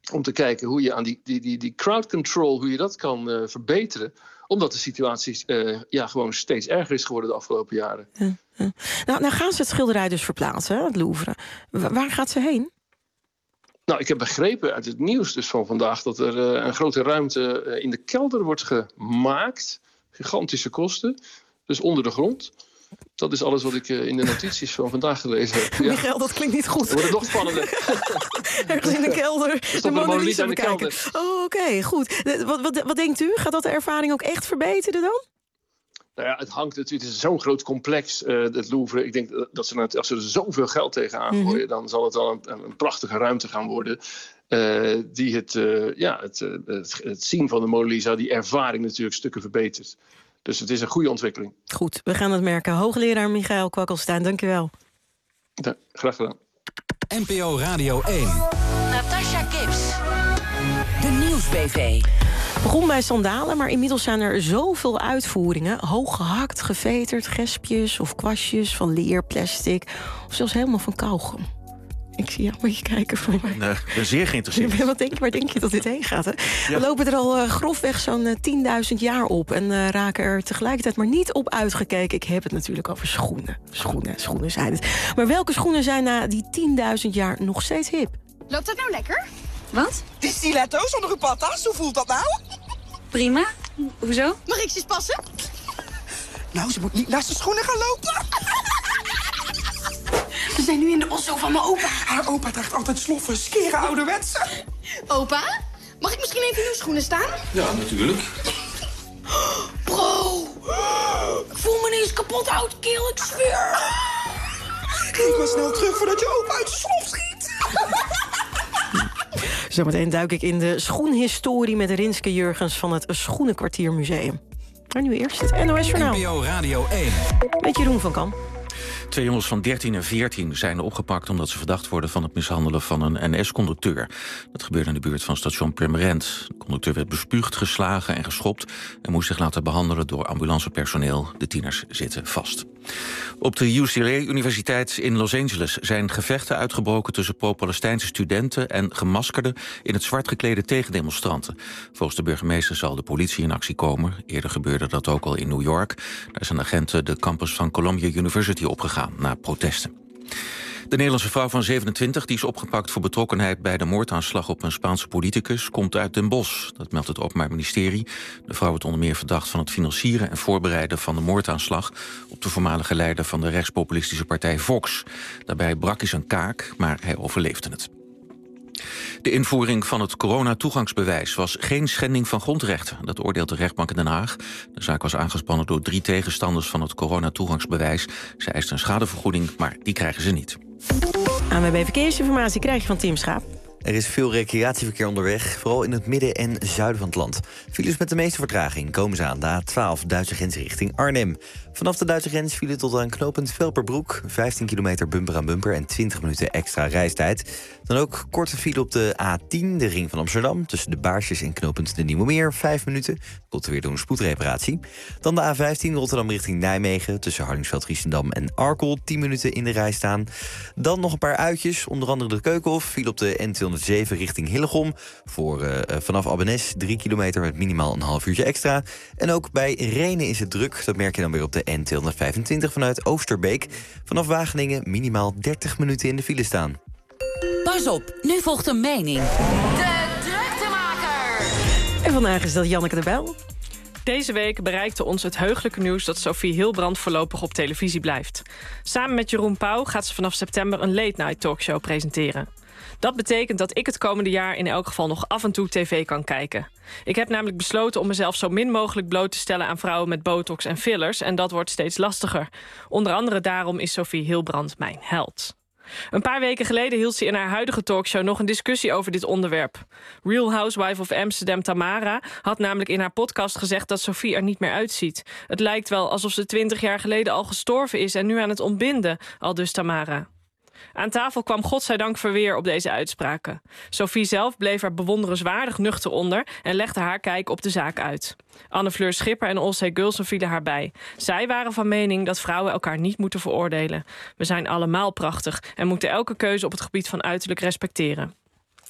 om te kijken hoe je aan die crowd control, hoe je dat kan verbeteren. Omdat de situatie gewoon steeds erger is geworden de afgelopen jaren. Ja. Nou gaan ze het schilderij dus verplaatsen, het Louvre. Waar gaat ze heen? Nou, ik heb begrepen uit het nieuws dus van vandaag dat er een grote ruimte in de kelder wordt gemaakt. Gigantische kosten. Dus onder de grond. Dat is alles wat ik in de notities van vandaag gelezen heb. Ja. Michael, dat klinkt niet goed. Dan wordt het nog spannender. Ergens in de kelder. De Mona Lisa in de kelder. Oh, oké, goed. Wat denkt u? Gaat dat de ervaring ook echt verbeteren dan? Nou ja, het hangt natuurlijk. Het is zo'n groot complex, het Louvre. Ik denk dat ze als ze er zoveel geld tegenaan gooien, dan zal het wel een prachtige ruimte gaan worden. Die het zien van de Mona Lisa, die ervaring natuurlijk stukken verbetert. Dus het is een goede ontwikkeling. Goed, we gaan het merken. Hoogleraar Michael Kwakkelstein, dank u wel. Ja, graag gedaan. NPO Radio 1. Natasha Gibbs. De Nieuwsbv. Begon bij sandalen, maar inmiddels zijn er zoveel uitvoeringen. Hoog gehakt, geveterd, gespjes of kwastjes van leer, plastic of zelfs helemaal van kauwgom. Ik zie jou een beetje kijken voor mij. Ik ben zeer geïnteresseerd. Waar denk je dat dit heen gaat? Hè? Ja. We lopen er al grofweg zo'n 10.000 jaar op en raken er tegelijkertijd maar niet op uitgekeken. Ik heb het natuurlijk over schoenen. Schoenen zijn het. Maar welke schoenen zijn na die 10.000 jaar nog steeds hip? Loopt dat nou lekker? Wat? Die stiletto's onder uw patas, hoe voelt dat nou? Prima. Hoezo? Mag ik ze eens passen? Nou, ze moet niet naar zijn schoenen gaan lopen. We zijn nu in de osso van mijn opa. Haar opa draagt altijd sloffen, skere ouderwetse. Opa, mag ik misschien even in uw schoenen staan? Ja, natuurlijk. Bro, ik voel me ineens kapot oud, kerel, ik zweer. Geef maar snel terug voordat je opa uit de slof schiet. Zometeen duik ik in de schoenhistorie met Rinske Jurgens van het Schoenenkwartiermuseum. Maar nu eerst het NOS Journaal. NPO Radio 1. Met Jeroen van Kamp. 2 jongens van 13 en 14 zijn opgepakt omdat ze verdacht worden van het mishandelen van een NS-conducteur. Dat gebeurde in de buurt van station Purmerend. De conducteur werd bespuugd, geslagen en geschopt en moest zich laten behandelen door ambulancepersoneel. De tieners zitten vast. Op de UCLA-universiteit in Los Angeles zijn gevechten uitgebroken tussen pro-Palestijnse studenten en gemaskerden in het zwart geklede tegendemonstranten. Volgens de burgemeester zal de politie in actie komen. Eerder gebeurde dat ook al in New York. Daar zijn agenten de campus van Columbia University opgegaan na protesten. De Nederlandse vrouw van 27, die is opgepakt voor betrokkenheid bij de moordaanslag op een Spaanse politicus, komt uit Den Bosch. Dat meldt het Openbaar Ministerie. De vrouw wordt onder meer verdacht van het financieren en voorbereiden van de moordaanslag op de voormalige leider van de rechtspopulistische partij Vox. Daarbij brak hij zijn kaak, maar hij overleefde het. De invoering van het coronatoegangsbewijs was geen schending van grondrechten. Dat oordeelt de rechtbank in Den Haag. De zaak was aangespannen door 3 tegenstanders van het coronatoegangsbewijs. Ze eisten een schadevergoeding, maar die krijgen ze niet. ANWB Verkeersinformatie krijg je van Tim Schaap. Er is veel recreatieverkeer onderweg, vooral in het midden en zuiden van het land. Files met de meeste vertraging komen ze aan de A12, Duitse grens richting Arnhem. Vanaf de Duitse grens file tot aan knooppunt Velperbroek. 15 kilometer bumper aan bumper en 20 minuten extra reistijd. Dan ook korte file op de A10, de ring van Amsterdam. Tussen de Baarsjes en knooppunt de Nieuwe Meer, 5 minuten. Komt er weer door een spoedreparatie. Dan de A15, Rotterdam richting Nijmegen. Tussen Hardingsveld, Giessendam en Arkel, 10 minuten in de rij staan. Dan nog een paar uitjes, onder andere de Keukenhof. File op de N207 richting Hillegom. Vanaf Abbenes 3 kilometer met minimaal een half uurtje extra. En ook bij Rhenen is het druk. Dat merk je dan weer op de N225 vanuit Oosterbeek. Vanaf Wageningen minimaal 30 minuten in de file staan. Pas op, nu volgt een mening. De druktemaker. En vandaag is dat Janneke de Bijl. Deze week bereikte ons het heugelijke nieuws dat Sophie Hilbrand voorlopig op televisie blijft. Samen met Jeroen Pauw gaat ze vanaf september een late-night talkshow presenteren. Dat betekent dat ik het komende jaar in elk geval nog af en toe tv kan kijken. Ik heb namelijk besloten om mezelf zo min mogelijk bloot te stellen aan vrouwen met botox en fillers en dat wordt steeds lastiger. Onder andere daarom is Sophie Hilbrand mijn held. Een paar weken geleden hield ze in haar huidige talkshow nog een discussie over dit onderwerp. Real Housewife of Amsterdam Tamara had namelijk in haar podcast gezegd dat Sophie er niet meer uitziet. Het lijkt wel alsof ze 20 jaar geleden al gestorven is en nu aan het ontbinden, aldus Tamara. Aan tafel kwam godzijdank verweer op deze uitspraken. Sophie zelf bleef er bewonderenswaardig nuchter onder en legde haar kijk op de zaak uit. Anne-Fleur Schipper en Olsey Gulsen vielen haar bij. Zij waren van mening dat vrouwen elkaar niet moeten veroordelen. We zijn allemaal prachtig en moeten elke keuze op het gebied van uiterlijk respecteren.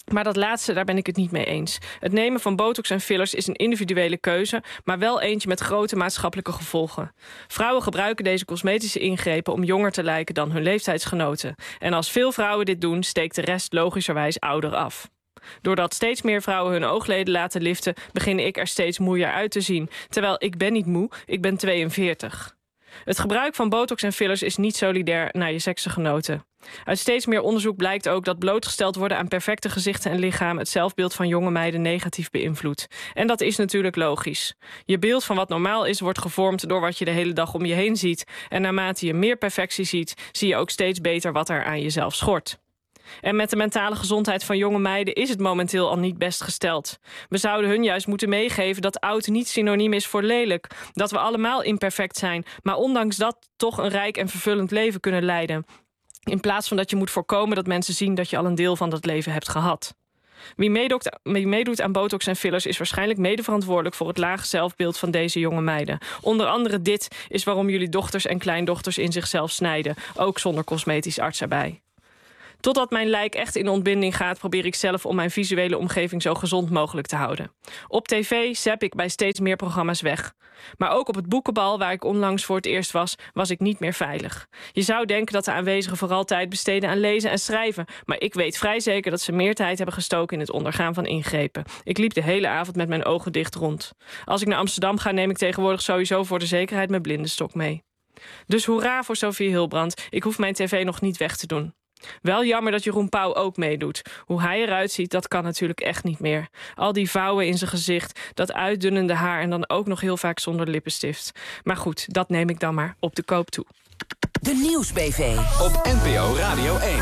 Maar dat laatste, daar ben ik het niet mee eens. Het nemen van botox en fillers is een individuele keuze, maar wel eentje met grote maatschappelijke gevolgen. Vrouwen gebruiken deze cosmetische ingrepen om jonger te lijken dan hun leeftijdsgenoten. En als veel vrouwen dit doen, steekt de rest logischerwijs ouder af. Doordat steeds meer vrouwen hun oogleden laten liften, begin ik er steeds moeier uit te zien. Terwijl ik ben niet moe, ik ben 42. Het gebruik van botox en fillers is niet solidair naar je seksgenoten. Uit steeds meer onderzoek blijkt ook dat blootgesteld worden aan perfecte gezichten en lichamen het zelfbeeld van jonge meiden negatief beïnvloedt. En dat is natuurlijk logisch. Je beeld van wat normaal is wordt gevormd door wat je de hele dag om je heen ziet. En naarmate je meer perfectie ziet, zie je ook steeds beter wat er aan jezelf schort. En met de mentale gezondheid van jonge meiden is het momenteel al niet best gesteld. We zouden hun juist moeten meegeven dat oud niet synoniem is voor lelijk. Dat we allemaal imperfect zijn, maar ondanks dat toch een rijk en vervullend leven kunnen leiden. In plaats van dat je moet voorkomen dat mensen zien dat je al een deel van dat leven hebt gehad. Wie meedoet aan botox en fillers is waarschijnlijk medeverantwoordelijk voor het lage zelfbeeld van deze jonge meiden. Onder andere dit is waarom jullie dochters en kleindochters in zichzelf snijden, ook zonder cosmetisch arts erbij. Totdat mijn lijk echt in ontbinding gaat, probeer ik zelf om mijn visuele omgeving zo gezond mogelijk te houden. Op tv zap ik bij steeds meer programma's weg. Maar ook op het boekenbal, waar ik onlangs voor het eerst was ik niet meer veilig. Je zou denken dat de aanwezigen vooral tijd besteden aan lezen en schrijven. Maar ik weet vrij zeker dat ze meer tijd hebben gestoken in het ondergaan van ingrepen. Ik liep de hele avond met mijn ogen dicht rond. Als ik naar Amsterdam ga, neem ik tegenwoordig sowieso voor de zekerheid mijn blindenstok mee. Dus hoera voor Sophie Hilbrand. Ik hoef mijn tv nog niet weg te doen. Wel jammer dat Jeroen Pauw ook meedoet. Hoe hij eruit ziet, dat kan natuurlijk echt niet meer. Al die vouwen in zijn gezicht, dat uitdunnende haar en dan ook nog heel vaak zonder lippenstift. Maar goed, dat neem ik dan maar op de koop toe. De Nieuwsbv. Op NPO Radio 1.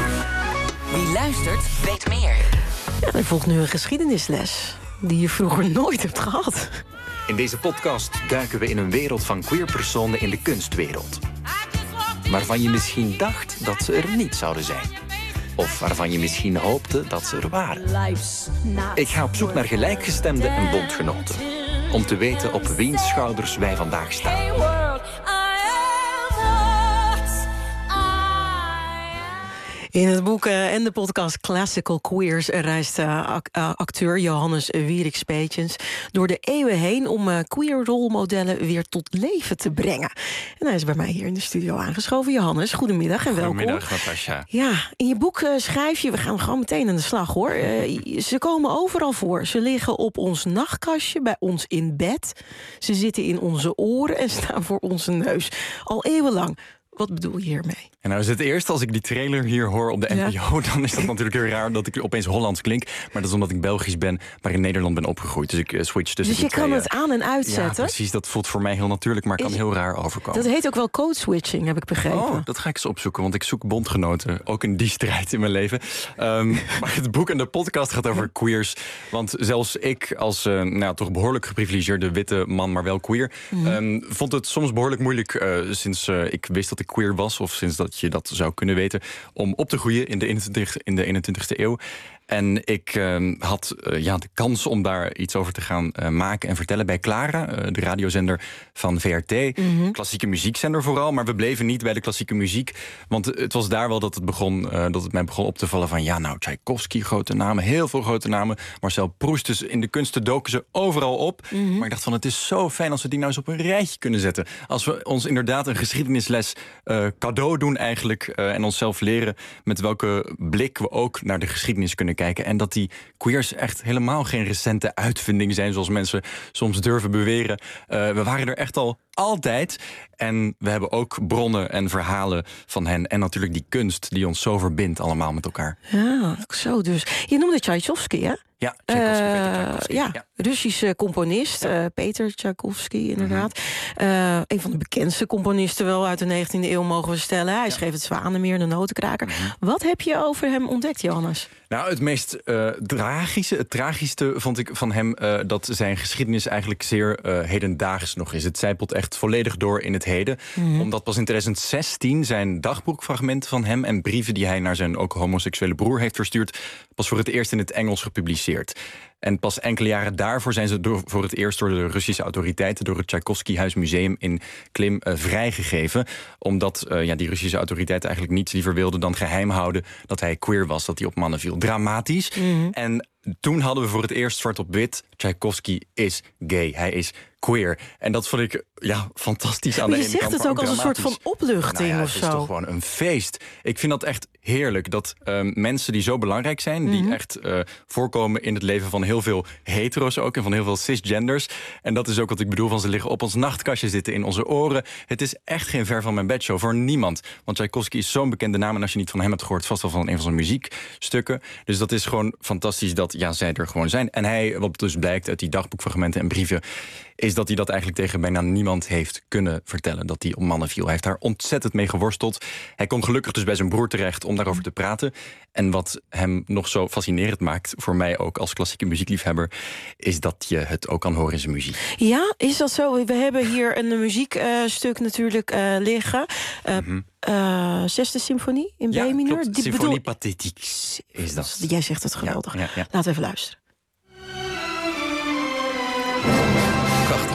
Wie luistert, weet meer. Ja, er volgt nu een geschiedenisles die je vroeger nooit hebt gehad. In deze podcast duiken we in een wereld van queerpersonen in de kunstwereld. Waarvan je misschien dacht dat ze er niet zouden zijn. Of waarvan je misschien hoopte dat ze er waren. Ik ga op zoek naar gelijkgestemden en bondgenoten. Om te weten op wiens schouders wij vandaag staan. In het boek en de podcast Classical Queers reist acteur Johannes Wierix-Peetjens door de eeuwen heen om queer rolmodellen weer tot leven te brengen. En hij is bij mij hier in de studio aangeschoven. Johannes, goedemiddag en welkom. Goedemiddag, Natasja. Ja, in je boek schrijf je, we gaan gewoon meteen aan de slag hoor. Ze komen overal voor. Ze liggen op ons nachtkastje, bij ons in bed. Ze zitten in onze oren en staan voor onze neus. Al eeuwenlang. Wat bedoel je hiermee? En nou is het eerst als ik die trailer hier hoor op de NPO... dan is dat natuurlijk heel raar dat ik opeens Hollands klink. Maar dat is omdat ik Belgisch ben, maar in Nederland ben opgegroeid. Dus ik switch tussen Dus je kan het aan- en uitzetten? Ja, precies. Dat voelt voor mij heel natuurlijk, maar kan heel raar overkomen. Dat heet ook wel code switching, heb ik begrepen. Oh, dat ga ik eens opzoeken, want ik zoek bondgenoten. Ook in die strijd in mijn leven. Maar het boek en de podcast gaat over queers. Want zelfs ik als toch behoorlijk geprivilegeerde witte man, maar wel queer... vond het soms behoorlijk moeilijk sinds ik wist dat ik queer was... of sinds dat je dat zou kunnen weten, om op te groeien in de 21ste eeuw. En ik had de kans om daar iets over te gaan maken en vertellen bij Clara, de radiozender van VRT. Klassieke muziekzender vooral, maar we bleven niet bij de klassieke muziek. Want het was daar wel dat het mij begon op te vallen van... Tchaikovsky, grote namen, heel veel grote namen. Marcel Proust, dus in de kunsten doken ze overal op. Maar ik dacht van, het is zo fijn als we die nou eens op een rijtje kunnen zetten. Als we ons inderdaad een geschiedenisles cadeau doen eigenlijk... en onszelf leren met welke blik we ook naar de geschiedenis kunnen kijken. En dat die queers echt helemaal geen recente uitvinding zijn... zoals mensen soms durven beweren. We waren er echt al altijd. En we hebben ook bronnen en verhalen van hen. En natuurlijk die kunst die ons zo verbindt allemaal met elkaar. Ja, zo dus. Je noemde Tchaikovsky, hè? Ja, Tchaikovsky. Ja, Russische componist, Peter Tchaikovsky inderdaad. Een van de bekendste componisten wel uit de 19e eeuw mogen we stellen. Hij schreef het Zwanenmeer, de Notenkraker. Wat heb je over hem ontdekt, Johannes? Nou, het meest tragischste vond ik van hem... dat zijn geschiedenis eigenlijk zeer hedendaags nog is. Het zijpelt echt volledig door in het heden. Omdat pas in 2016 zijn dagboekfragmenten van hem... en brieven die hij naar zijn ook homoseksuele broer heeft verstuurd... pas voor het eerst in het Engels gepubliceerd gepubliceerd. En pas enkele jaren daarvoor zijn ze voor het eerst door de Russische autoriteiten, door het Tchaikovsky-huis museum in Klim vrijgegeven. Omdat die Russische autoriteiten eigenlijk niets liever wilden dan geheim houden dat hij queer was, dat hij op mannen viel. Dramatisch. En toen hadden we voor het eerst zwart op wit, Tchaikovsky is gay. Hij is queer. En dat vond ik fantastisch aan de ene kant. Je zegt het ook als een soort van opluchting of zo. Het is toch gewoon een feest. Ik vind dat echt heerlijk dat mensen die zo belangrijk zijn, die echt voorkomen in het leven van heel veel hetero's ook en van heel veel cisgenders. En dat is ook wat ik bedoel van ze liggen op ons nachtkastje, zitten in onze oren. Het is echt geen ver van mijn bedshow voor niemand. Want Tchaikovsky is zo'n bekende naam en als je niet van hem hebt gehoord, vast wel van een van zijn muziekstukken. Dus dat is gewoon fantastisch dat zij er gewoon zijn. En hij, wat dus blijkt uit die dagboekfragmenten en brieven, is dat hij dat eigenlijk tegen bijna niemand heeft kunnen vertellen, dat hij op mannen viel. Hij heeft daar ontzettend mee geworsteld. Hij komt gelukkig dus bij zijn broer terecht om daarover te praten. En wat hem nog zo fascinerend maakt, voor mij ook als klassieke muziekliefhebber, is dat je het ook kan horen in zijn muziek. Ja, is dat zo? We hebben hier een muziekstuk natuurlijk liggen. Zesde symfonie in B-mineur. Symfonie Pathétique is dat. Jij zegt het geweldig. Ja. Laten we even luisteren. Prachtig.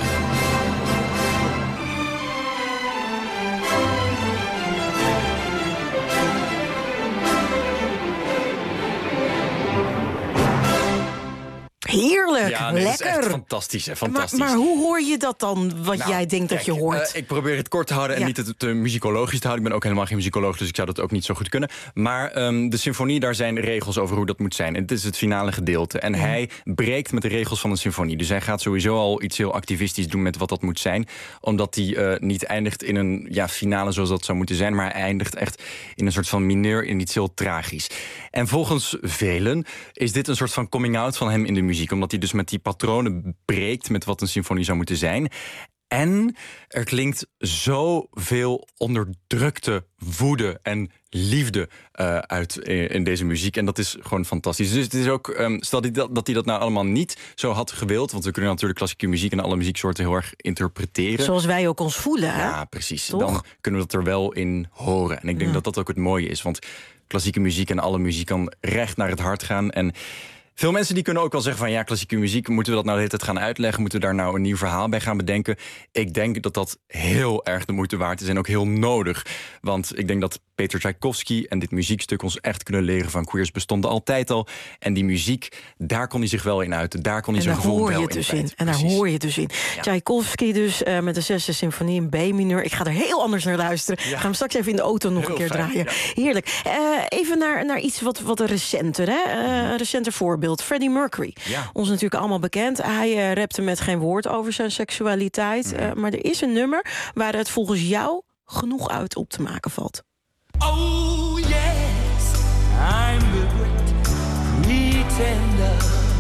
Heerlijk, ja, lekker. Dat is echt fantastisch. Fantastisch. Maar hoe hoor je dat dan, wat jij denkt dat je hoort? Ik probeer het kort te houden en niet te muzikologisch te houden. Ik ben ook helemaal geen muzikoloog, dus ik zou dat ook niet zo goed kunnen. Maar de symfonie, daar zijn regels over hoe dat moet zijn. En dit is het finale gedeelte. En hij breekt met de regels van de symfonie. Dus hij gaat sowieso al iets heel activistisch doen met wat dat moet zijn. Omdat hij niet eindigt in een finale zoals dat zou moeten zijn. Maar hij eindigt echt in een soort van mineur, in iets heel tragisch. En volgens velen is dit een soort van coming-out van hem in de muziek. Omdat hij dus met die patronen breekt met wat een symfonie zou moeten zijn. En er klinkt zoveel onderdrukte woede en liefde uit in deze muziek. En dat is gewoon fantastisch. Dus het is ook, stel dat hij dat nou allemaal niet zo had gewild. Want we kunnen natuurlijk klassieke muziek en alle muzieksoorten heel erg interpreteren. Zoals wij ook ons voelen, hè? Ja, precies. Toch? Dan kunnen we dat er wel in horen. En ik denk dat dat ook het mooie is. Want klassieke muziek en alle muziek kan recht naar het hart gaan. En veel mensen die kunnen ook wel zeggen van klassieke muziek, moeten we dat nou de hele tijd gaan uitleggen? Moeten we daar nou een nieuw verhaal bij gaan bedenken? Ik denk dat dat heel erg de moeite waard is en ook heel nodig. Want ik denk dat Peter Tchaikovsky en dit muziekstuk ons echt kunnen leren van queers bestonden altijd al. En die muziek, daar kon hij zich wel in uiten. Daar kon hij zijn gevoel wel in kwijt. En daar hoor je het dus in. Ja. Tchaikovsky dus met de zesde symfonie in B-mineur. Ik ga er heel anders naar luisteren. Ja. Ga hem straks even in de auto nog een keer draaien. Ja. Heerlijk. Even naar iets wat recenter. Een recenter voorbeeld. Freddie Mercury. Ja. Ons natuurlijk allemaal bekend. Hij rapte met geen woord over zijn seksualiteit. Maar er is een nummer waar het volgens jou genoeg uit op te maken valt. Oh yes, I'm the great pretender.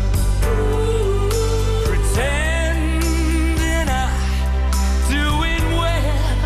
Pretending I'm doing well.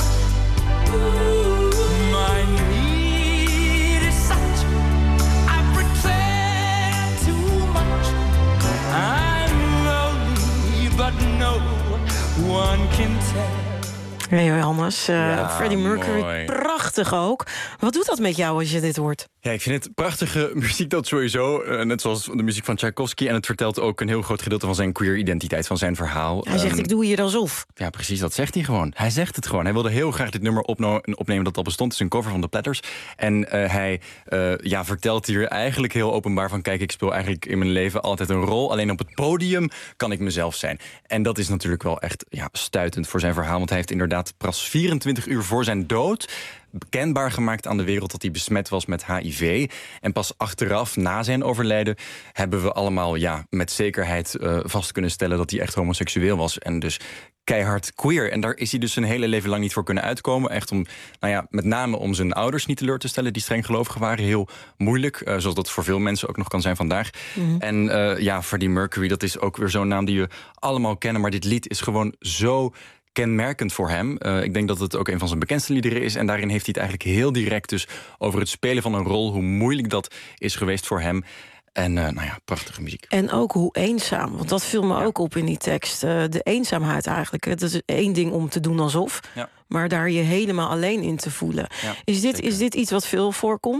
My need is such, I pretend too much. I'm lonely, but no one can tell. Hey Johannes, Freddie Mercury, mooi. Prachtig ook. Wat doet dat met jou als je dit hoort? Ja, ik vind het prachtige muziek dat sowieso. Net zoals de muziek van Tchaikovsky. En het vertelt ook een heel groot gedeelte van zijn queer identiteit, van zijn verhaal. Hij zegt, ik doe hier alsof. Ja, precies, dat zegt hij gewoon. Hij zegt het gewoon. Hij wilde heel graag dit nummer opnemen dat al bestond. Het is een cover van The Platters. En hij vertelt hier eigenlijk heel openbaar van, kijk, ik speel eigenlijk in mijn leven altijd een rol. Alleen op het podium kan ik mezelf zijn. En dat is natuurlijk wel echt stuitend voor zijn verhaal. Want hij heeft inderdaad pas 24 uur voor zijn dood kenbaar gemaakt aan de wereld dat hij besmet was met HIV. En pas achteraf, na zijn overlijden, hebben we allemaal met zekerheid vast kunnen stellen dat hij echt homoseksueel was. En dus keihard queer. En daar is hij dus zijn hele leven lang niet voor kunnen uitkomen. Echt om, met name om zijn ouders niet teleur te stellen, die streng gelovigen waren. Heel moeilijk, zoals dat voor veel mensen ook nog kan zijn vandaag. En Freddie Mercury, dat is ook weer zo'n naam die we allemaal kennen. Maar dit lied is gewoon zo kenmerkend voor hem. Ik denk dat het ook een van zijn bekendste liederen is. En daarin heeft hij het eigenlijk heel direct dus over het spelen van een rol. Hoe moeilijk dat is geweest voor hem. En prachtige muziek. En ook hoe eenzaam. Want dat viel me ook op in die tekst. De eenzaamheid eigenlijk. Het is één ding om te doen alsof. Ja. Maar daar je helemaal alleen in te voelen. Ja, is dit iets wat veel voorkomt?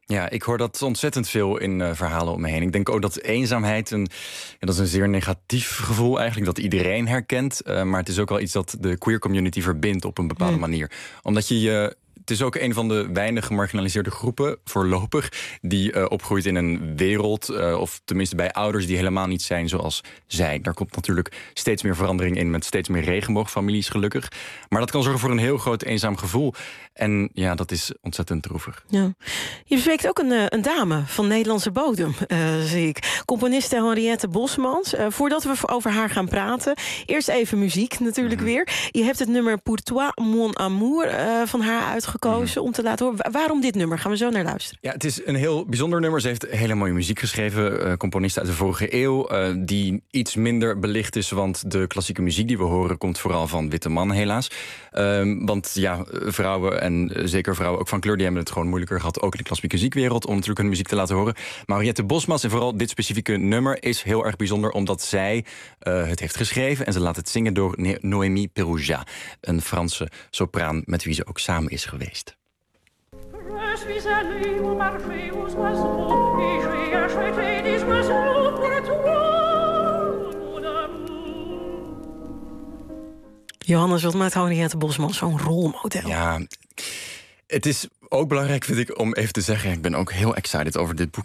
Ja, ik hoor dat ontzettend veel in verhalen om me heen. Ik denk ook dat eenzaamheid, dat is een zeer negatief gevoel eigenlijk, dat iedereen herkent. Maar het is ook wel iets dat de queer community verbindt op een bepaalde manier. Omdat het is ook een van de weinig gemarginaliseerde groepen, voorlopig, die opgroeit in een wereld, of tenminste bij ouders die helemaal niet zijn zoals zij. Daar komt natuurlijk steeds meer verandering in met steeds meer regenboogfamilies, gelukkig. Maar dat kan zorgen voor een heel groot eenzaam gevoel. En ja, dat is ontzettend droevig. Ja. Je bespreekt ook een dame van Nederlandse bodem, zie ik. Componiste Henriette Bosmans. Voordat we over haar gaan praten, eerst even muziek natuurlijk weer. Je hebt het nummer Pour toi, mon amour van haar uitgekozen om te laten horen. Waarom dit nummer? Gaan we zo naar luisteren. Ja, het is een heel bijzonder nummer. Ze heeft hele mooie muziek geschreven. Componist uit de vorige eeuw, die iets minder belicht is, want de klassieke muziek die we horen komt vooral van witte mannen, helaas. Want ja, vrouwen en zeker vrouwen ook van kleur, die hebben het gewoon moeilijker gehad, ook in de klassieke muziekwereld, om natuurlijk hun muziek te laten horen. Maar Henriette Bosmans, en vooral dit specifieke nummer, is heel erg bijzonder, omdat zij het heeft geschreven en ze laat het zingen door Noémie Perouja, een Franse sopraan met wie ze ook samen is geweest. Je suis allé au marché aux oiseaux et j'ai acheté des oiseaux pour toi, mon amour. Johannes, wat maakt Henriette Bosmans zo'n rolmodel? Ja, het is ook belangrijk, vind ik, om even te zeggen, ik ben ook heel excited over dit boek.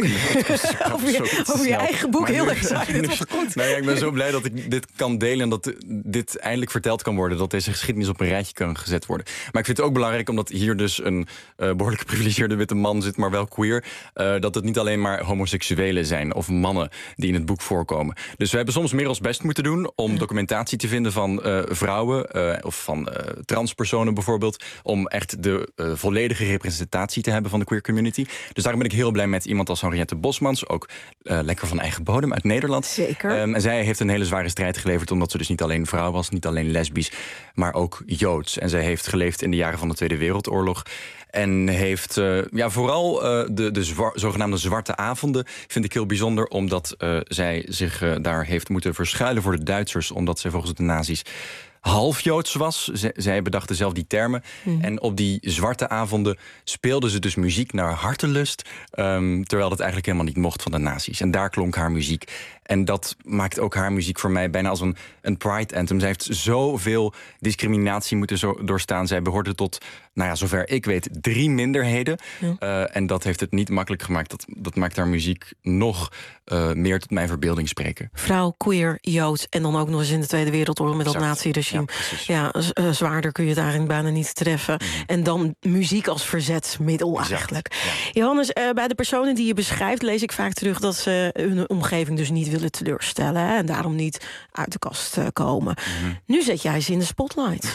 over je eigen boek, heel excited. Wat goed. Nou ja, ik ben zo blij dat ik dit kan delen en dat dit eindelijk verteld kan worden, dat deze geschiedenis op een rijtje kan gezet worden. Maar ik vind het ook belangrijk, omdat hier dus een behoorlijk geprivilegeerde witte man zit, maar wel queer, dat het niet alleen maar homoseksuelen zijn of mannen die in het boek voorkomen. Dus we hebben soms meer ons best moeten doen om documentatie te vinden van vrouwen of van transpersonen bijvoorbeeld, om echt de volledige representatie te hebben van de queer community. Dus daarom ben ik heel blij met iemand als Henriette Bosmans, ook lekker van eigen bodem uit Nederland. Zeker. En zij heeft een hele zware strijd geleverd, omdat ze dus niet alleen vrouw was, niet alleen lesbisch, maar ook Joods. En zij heeft geleefd in de jaren van de Tweede Wereldoorlog. En heeft vooral de zogenaamde zwarte avonden vind ik heel bijzonder, omdat zij zich daar heeft moeten verschuilen voor de Duitsers, omdat zij volgens de nazi's half Joods was. Zij bedachten zelf die termen. En op die zwarte avonden speelden ze dus muziek naar hartelust, terwijl dat eigenlijk helemaal niet mocht van de nazi's. En daar klonk haar muziek. En dat maakt ook haar muziek voor mij bijna als een pride anthem. Zij heeft zoveel discriminatie moeten doorstaan. Zij behoorde tot, zover ik weet, 3 minderheden. Ja. En dat heeft het niet makkelijk gemaakt. Dat maakt haar muziek nog meer tot mijn verbeelding spreken. Vrouw, queer, Jood en dan ook nog eens in de Tweede Wereldoorlog met dat nazi-regime. Ja, zwaarder kun je het eigenlijk bijna niet treffen. En dan muziek als verzetsmiddel eigenlijk. Ja. Johannes, bij de personen die je beschrijft lees ik vaak terug dat ze hun omgeving dus niet willen teleurstellen, hè, en daarom niet uit de kast komen. Nu zet jij ze in de spotlight.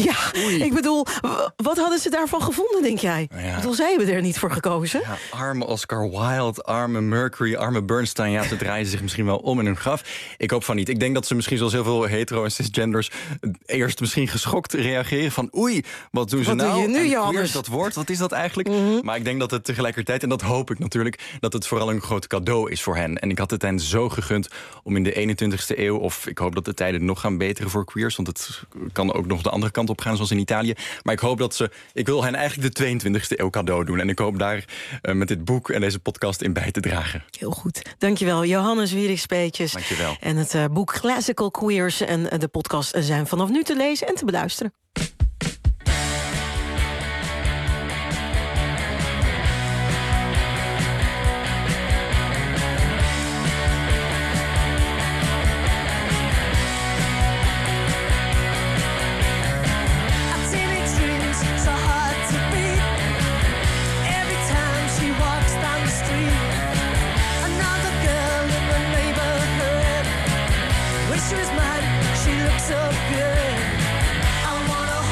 Ik bedoel, wat hadden ze daarvan gevonden, denk jij? Ik bedoel, zij hebben er niet voor gekozen. Ja, arme Oscar Wilde, arme Mercury, arme Bernstein. Ja, ze draaien zich misschien wel om in hun graf. Ik hoop van niet. Ik denk dat ze misschien zoals heel veel hetero- en cisgenders eerst misschien geschokt reageren van oei, wat doen ze nou? Doe je nu, en queer is dat woord, wat is dat eigenlijk? Maar ik denk dat het tegelijkertijd, en dat hoop ik natuurlijk, dat het vooral een groot cadeau is voor hen. En ik had het hen zo gegund om in de 21ste eeuw, of ik hoop dat de tijden nog gaan beteren voor queers, want het kan ook nog de andere kant op gaan, zoals in Italië. Maar ik hoop dat ik wil hen eigenlijk de 22ste eeuw cadeau doen. En ik hoop daar met dit boek en deze podcast in bij te dragen. Heel goed. Dankjewel, Johannes Wierig-Speetjes. Dankjewel. En het boek Classical Queers en de podcast zijn vanaf nu te lezen en te beluisteren. She was mine, she looked so good. I wanna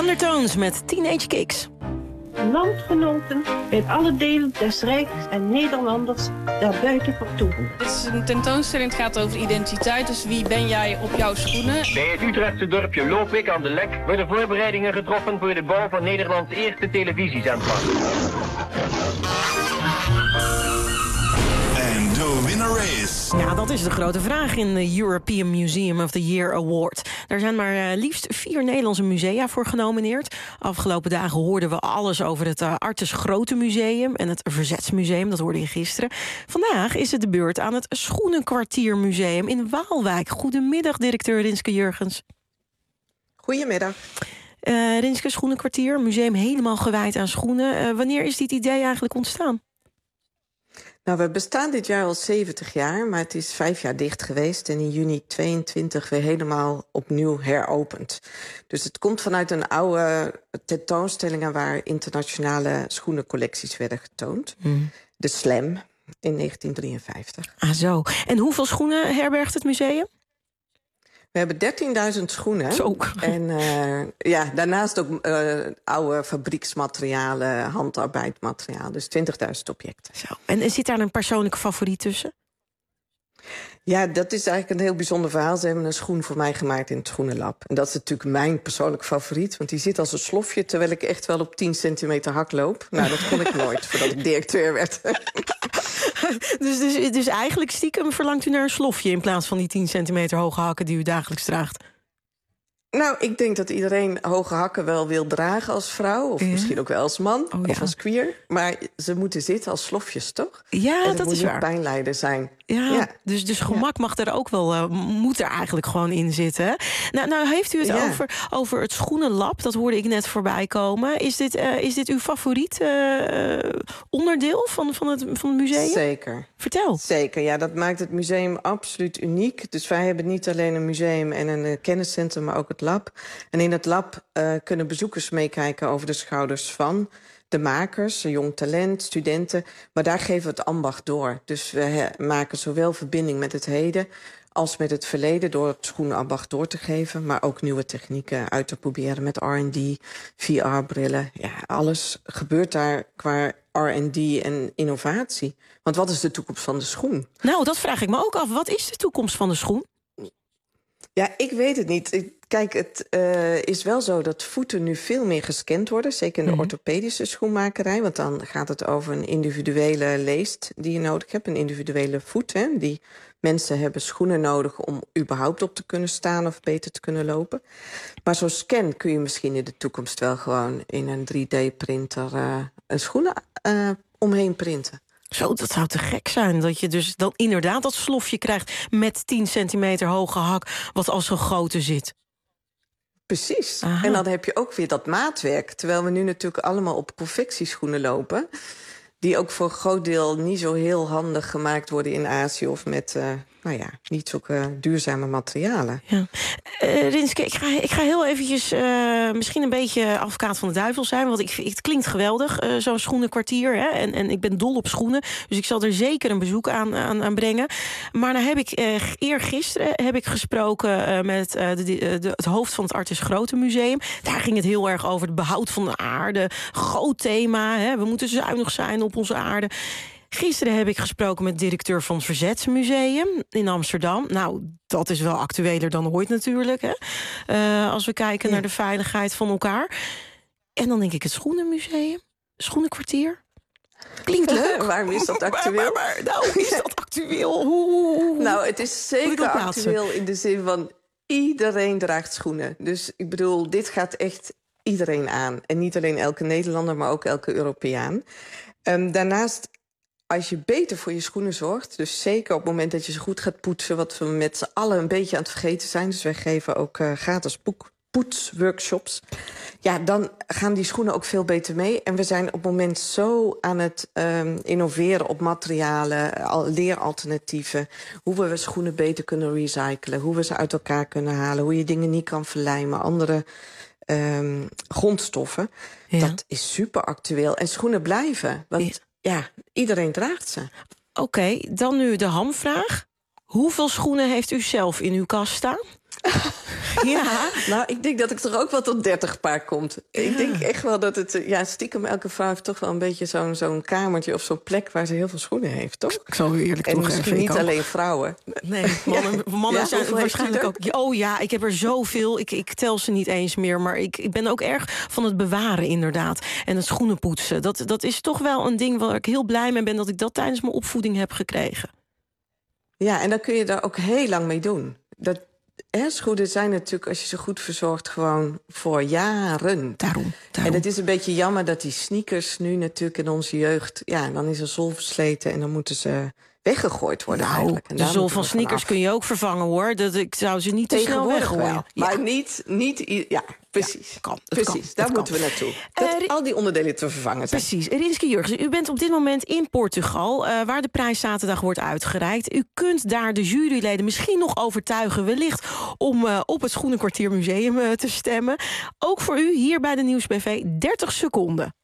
Undertones met Teenage Kicks. Landgenoten in alle delen des Rijks en Nederlanders daarbuiten vertoeven. Dit is een tentoonstelling, het gaat over identiteit, dus wie ben jij op jouw schoenen? Bij het Utrechtse dorpje Lopik aan de Lek worden voorbereidingen getroffen voor de bouw van Nederlands eerste televisiezendmast. En de winner is... Ja, dat is de grote vraag in de European Museum of the Year Award. Daar zijn maar liefst 4 Nederlandse musea voor genomineerd. Afgelopen dagen hoorden we alles over het Artes Grote Museum en het Verzetsmuseum. Dat hoorde je gisteren. Vandaag is het de beurt aan het Schoenenkwartiermuseum in Waalwijk. Goedemiddag, directeur Rinske Jurgens. Goedemiddag. Rinske, Schoenenkwartier, museum helemaal gewijd aan schoenen. Wanneer is dit idee eigenlijk ontstaan? Nou, we bestaan dit jaar al 70 jaar, maar het is 5 jaar dicht geweest en in juni 22 weer helemaal opnieuw heropend. Dus het komt vanuit een oude tentoonstelling waar internationale schoenencollecties werden getoond. De Slam in 1953. Ah, zo. En hoeveel schoenen herbergt het museum? We hebben 13.000 schoenen. Zo. En daarnaast ook oude fabrieksmaterialen, handarbeidmateriaal. Dus 20.000 objecten. Zo. En zit daar een persoonlijke favoriet tussen? Ja, dat is eigenlijk een heel bijzonder verhaal. Ze hebben een schoen voor mij gemaakt in het schoenenlab. En dat is natuurlijk mijn persoonlijke favoriet. Want die zit als een slofje, terwijl ik echt wel op 10 centimeter hak loop. Nou, dat kon ik nooit, voordat ik directeur werd. Dus eigenlijk stiekem verlangt u naar een slofje in plaats van die 10 centimeter hoge hakken die u dagelijks draagt? Nou, ik denk dat iedereen hoge hakken wel wil dragen als vrouw. Of misschien ook wel als man, of als queer. Maar ze moeten zitten als slofjes, toch? Ja, en dat is waar. pijnlijder zijn. Ja. Dus gemak mag er ook wel, moet er eigenlijk gewoon in zitten. Hè? Nou heeft u het over het schoenenlab, dat hoorde ik net voorbij komen. Is dit uw favoriet onderdeel van het museum? Zeker. Vertel. Zeker, ja, dat maakt het museum absoluut uniek. Dus wij hebben niet alleen een museum en een kenniscentrum, maar ook het lab. En in het lab kunnen bezoekers meekijken over de schouders van de makers, jong talent, studenten. Maar daar geven we het ambacht door. Dus we maken zowel verbinding met het heden als met het verleden door het schoenenambacht door te geven. Maar ook nieuwe technieken uit te proberen met R&D, VR-brillen. Ja, alles gebeurt daar qua R&D en innovatie. Want wat is de toekomst van de schoen? Nou, dat vraag ik me ook af. Wat is de toekomst van de schoen? Ja, ik weet het niet. Kijk, het is wel zo dat voeten nu veel meer gescand worden. Zeker in de orthopedische schoenmakerij. Want dan gaat het over een individuele leest die je nodig hebt. Een individuele voet. Hè? Die mensen hebben schoenen nodig om überhaupt op te kunnen staan of beter te kunnen lopen. Maar zo'n scan kun je misschien in de toekomst wel gewoon in een 3D-printer een schoenen omheen printen. Zo, dat zou te gek zijn. Dat je dus dan inderdaad dat slofje krijgt met 10 centimeter hoge hak, wat als zo'n grote zit. Precies. Aha. En dan heb je ook weer dat maatwerk. Terwijl we nu natuurlijk allemaal op confectieschoenen lopen, die ook voor een groot deel niet zo heel handig gemaakt worden in Azië of met niet zulke duurzame materialen. Ja. Rinske, ik ga heel eventjes misschien een beetje advocaat van de duivel zijn, want het klinkt geweldig, zo'n schoenenkwartier. Hè? En ik ben dol op schoenen, dus ik zal er zeker een bezoek aan brengen. Maar nou heb ik eergisteren gesproken met het hoofd van het Artes Grote Museum. Daar ging het heel erg over het behoud van de aarde. Groot thema, hè? We moeten zuinig zijn op onze aarde. Gisteren heb ik gesproken met directeur van het Verzetsmuseum in Amsterdam. Nou, dat is wel actueler dan ooit natuurlijk, hè? Als we kijken naar de veiligheid van elkaar. En dan denk ik het Schoenenmuseum, Schoenenkwartier. Klinkt leuk. Waarom is dat actueel? Nou, is dat actueel? Nou, het is zeker actueel in de zin van iedereen draagt schoenen. Dus ik bedoel, dit gaat echt iedereen aan. En niet alleen elke Nederlander, maar ook elke Europeaan. Daarnaast, als je beter voor je schoenen zorgt, dus zeker op het moment dat je ze goed gaat poetsen, wat we met z'n allen een beetje aan het vergeten zijn, dus wij geven ook gratis poetsworkshops, ja, dan gaan die schoenen ook veel beter mee. En we zijn op het moment zo aan het innoveren op materialen, leeralternatieven, hoe we schoenen beter kunnen recyclen, hoe we ze uit elkaar kunnen halen, hoe je dingen niet kan verlijmen, andere grondstoffen. Ja. Dat is super actueel. En schoenen blijven, want ja, iedereen draagt ze. Oké, dan nu de hamvraag. Hoeveel schoenen heeft u zelf in uw kast staan? Ja. Nou, ik denk dat ik toch ook wel tot 30 paar komt. Ja. Ik denk echt wel dat het... stiekem elke vrouw heeft toch wel een beetje zo'n kamertje... of zo'n plek waar ze heel veel schoenen heeft, toch? Ik zal eerlijk en toegeven, misschien niet alleen vrouwen. Nee, mannen zijn waarschijnlijk ook... Oh ja, ik heb er zoveel. Ik tel ze niet eens meer. Maar ik ben ook erg van het bewaren, inderdaad. En het schoenen poetsen. Dat is toch wel een ding waar ik heel blij mee ben... dat ik dat tijdens mijn opvoeding heb gekregen. Ja, en dan kun je daar ook heel lang mee doen. Schoenen zijn natuurlijk, als je ze goed verzorgt... gewoon voor jaren. Daarom. En het is een beetje jammer dat die sneakers nu natuurlijk in onze jeugd... dan is er zool versleten en dan moeten ze weggegooid worden eigenlijk. En de zool van sneakers kun je ook vervangen, hoor. Ik zou ze niet te snel weggooien. Maar niet precies. Precies, daar moeten we naartoe. Al die onderdelen te vervangen zijn. Precies. Rinske Jurgensen, u bent op dit moment in Portugal... waar de prijs zaterdag wordt uitgereikt. U kunt daar de juryleden misschien nog overtuigen... wellicht om op het Schoenenkwartier Museum te stemmen. Ook voor u hier bij de Nieuwsbv 30 seconden.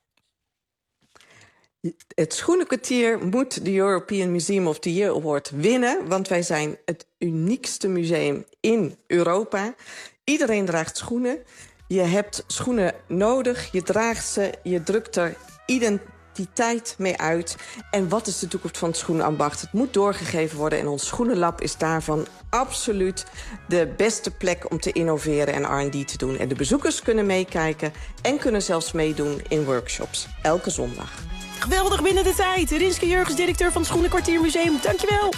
Het Schoenenkwartier moet de European Museum of the Year Award winnen... want wij zijn het uniekste museum in Europa. Iedereen draagt schoenen. Je hebt schoenen nodig, je draagt ze, je drukt er identiteit mee uit. En wat is de toekomst van het schoenenambacht? Het moet doorgegeven worden en ons schoenenlab is daarvan absoluut de beste plek om te innoveren en R&D te doen. En de bezoekers kunnen meekijken en kunnen zelfs meedoen in workshops. Elke zondag. Geweldig binnen de tijd. Rinske Jurgens, directeur van het Schoenenkwartier Museum. Dankjewel.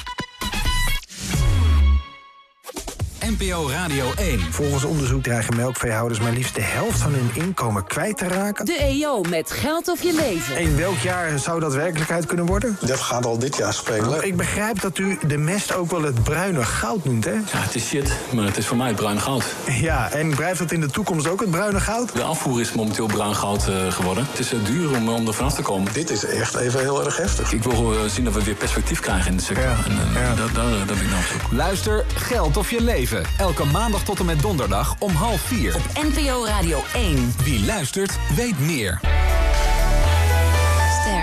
NPO Radio 1. Volgens onderzoek dreigen melkveehouders maar liefst de helft van hun inkomen kwijt te raken. De EO met Geld of je leven. In welk jaar zou dat werkelijkheid kunnen worden? Dat gaat al dit jaar spelen. Ik begrijp dat u de mest ook wel het bruine goud noemt, hè? Ja, het is shit, maar het is voor mij het bruine goud. Ja, en blijft dat in de toekomst ook het bruine goud? De afvoer is momenteel bruin goud geworden. Het is duur om er vanaf te komen. Dit is echt even heel erg heftig. Ik wil zien dat we weer perspectief krijgen in de sector. Ja. Daar ben ik naar op zoek. Luister Geld of je leven. Elke maandag tot en met donderdag om 3:30. Op NPO Radio 1. Wie luistert, weet meer. Ster.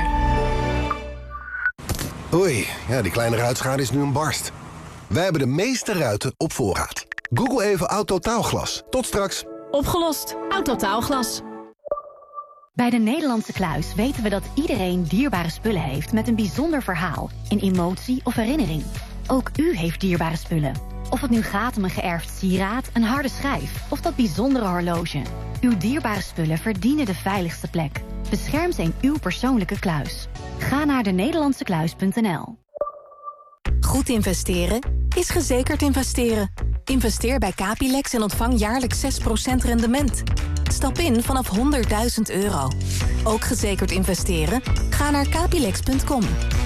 Hoi, ja, die kleine ruitschade is nu een barst. Wij hebben de meeste ruiten op voorraad. Google even Autotaalglas. Tot straks. Opgelost. Autotaalglas. Bij de Nederlandse Kluis weten we dat iedereen dierbare spullen heeft met een bijzonder verhaal, een emotie of herinnering. Ook u heeft dierbare spullen. Of het nu gaat om een geërfd sieraad, een harde schijf of dat bijzondere horloge. Uw dierbare spullen verdienen de veiligste plek. Bescherm ze in uw persoonlijke kluis. Ga naar denederlandsekluis.nl. Goed investeren is gezekerd investeren. Investeer bij Capilex en ontvang jaarlijks 6% rendement. Stap in vanaf €100.000. Ook gezekerd investeren? Ga naar capilex.com.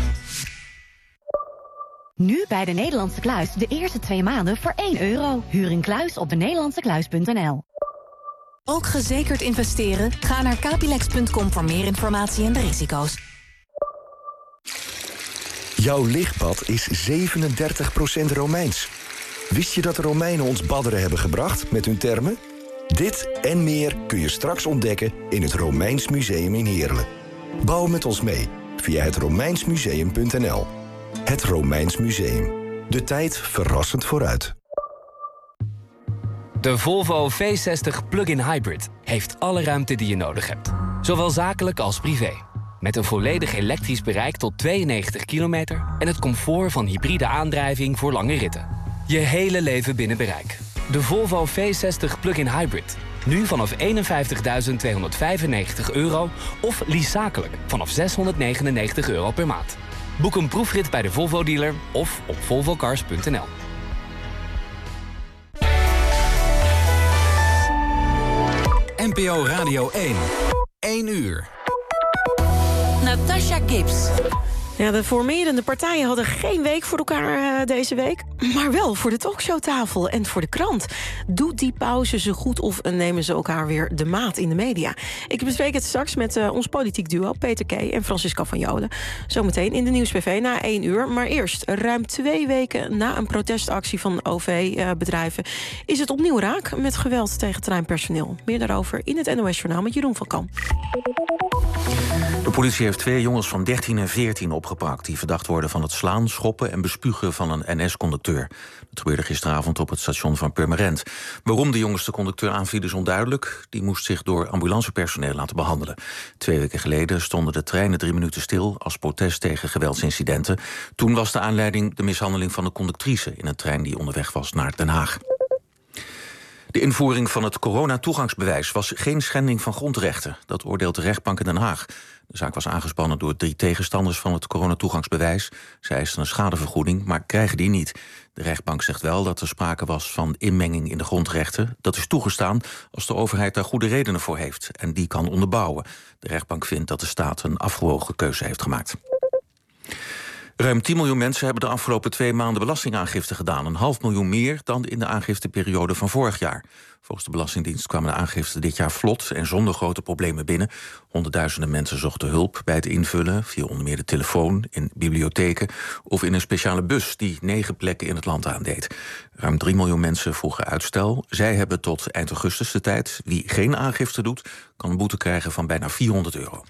Nu bij de Nederlandse Kluis de eerste 2 maanden voor €1. Huur een kluis op denederlandsekluis.nl. Ook gezekerd investeren? Ga naar capilex.com voor meer informatie en de risico's. Jouw lichtbad is 37% Romeins. Wist je dat de Romeinen ons badderen hebben gebracht met hun termen? Dit en meer kun je straks ontdekken in het Romeins Museum in Heerlen. Bouw met ons mee via het romeinsmuseum.nl. Het Romeins Museum. De tijd verrassend vooruit. De Volvo V60 Plug-in Hybrid heeft alle ruimte die je nodig hebt. Zowel zakelijk als privé. Met een volledig elektrisch bereik tot 92 kilometer... en het comfort van hybride aandrijving voor lange ritten. Je hele leven binnen bereik. De Volvo V60 Plug-in Hybrid. Nu vanaf €51.295 of lease zakelijk vanaf €699 per maand. Boek een proefrit bij de Volvo-dealer of op volvocars.nl. NPO Radio 1. 1 uur. Natasha Gibbs. Ja, de formerende partijen hadden geen week voor elkaar deze week. Maar wel voor de talkshowtafel en voor de krant. Doet die pauze ze goed of nemen ze elkaar weer de maat in de media? Ik bespreek het straks met ons politiek duo Peter K. en Francisca van Jolen. Zometeen in de Nieuwsbv na 1 uur. Maar eerst, ruim 2 weken na een protestactie van OV-bedrijven... is het opnieuw raak met geweld tegen treinpersoneel. Meer daarover in het NOS-journaal met Jeroen van Kamp. De De politie heeft 2 jongens van 13 en 14 opgepakt... die verdacht worden van het slaan, schoppen en bespugen van een NS-conducteur. Dat gebeurde gisteravond op het station van Purmerend. Waarom de jongens de conducteur aanvielen is onduidelijk. Die moest zich door ambulancepersoneel laten behandelen. 2 weken geleden stonden de treinen 3 minuten stil... als protest tegen geweldsincidenten. Toen was de aanleiding de mishandeling van de conductrice... in een trein die onderweg was naar Den Haag. De invoering van het coronatoegangsbewijs was geen schending van grondrechten. Dat oordeelt de rechtbank in Den Haag. De zaak was aangespannen door 3 tegenstanders van het coronatoegangsbewijs. Zij eisten een schadevergoeding, maar krijgen die niet. De rechtbank zegt wel dat er sprake was van inmenging in de grondrechten. Dat is toegestaan als de overheid daar goede redenen voor heeft. En die kan onderbouwen. De rechtbank vindt dat de staat een afgewogen keuze heeft gemaakt. Ruim 10 miljoen mensen hebben de afgelopen 2 maanden belastingaangifte gedaan. 500.000 meer dan in de aangifteperiode van vorig jaar. Volgens de Belastingdienst kwamen de aangiften dit jaar vlot en zonder grote problemen binnen. Honderdduizenden mensen zochten hulp bij het invullen, via onder meer de telefoon, in bibliotheken of in een speciale bus die 9 plekken in het land aandeed. Ruim 3 miljoen mensen vroegen uitstel. Zij hebben tot eind augustus de tijd. Wie geen aangifte doet, kan een boete krijgen van bijna €400.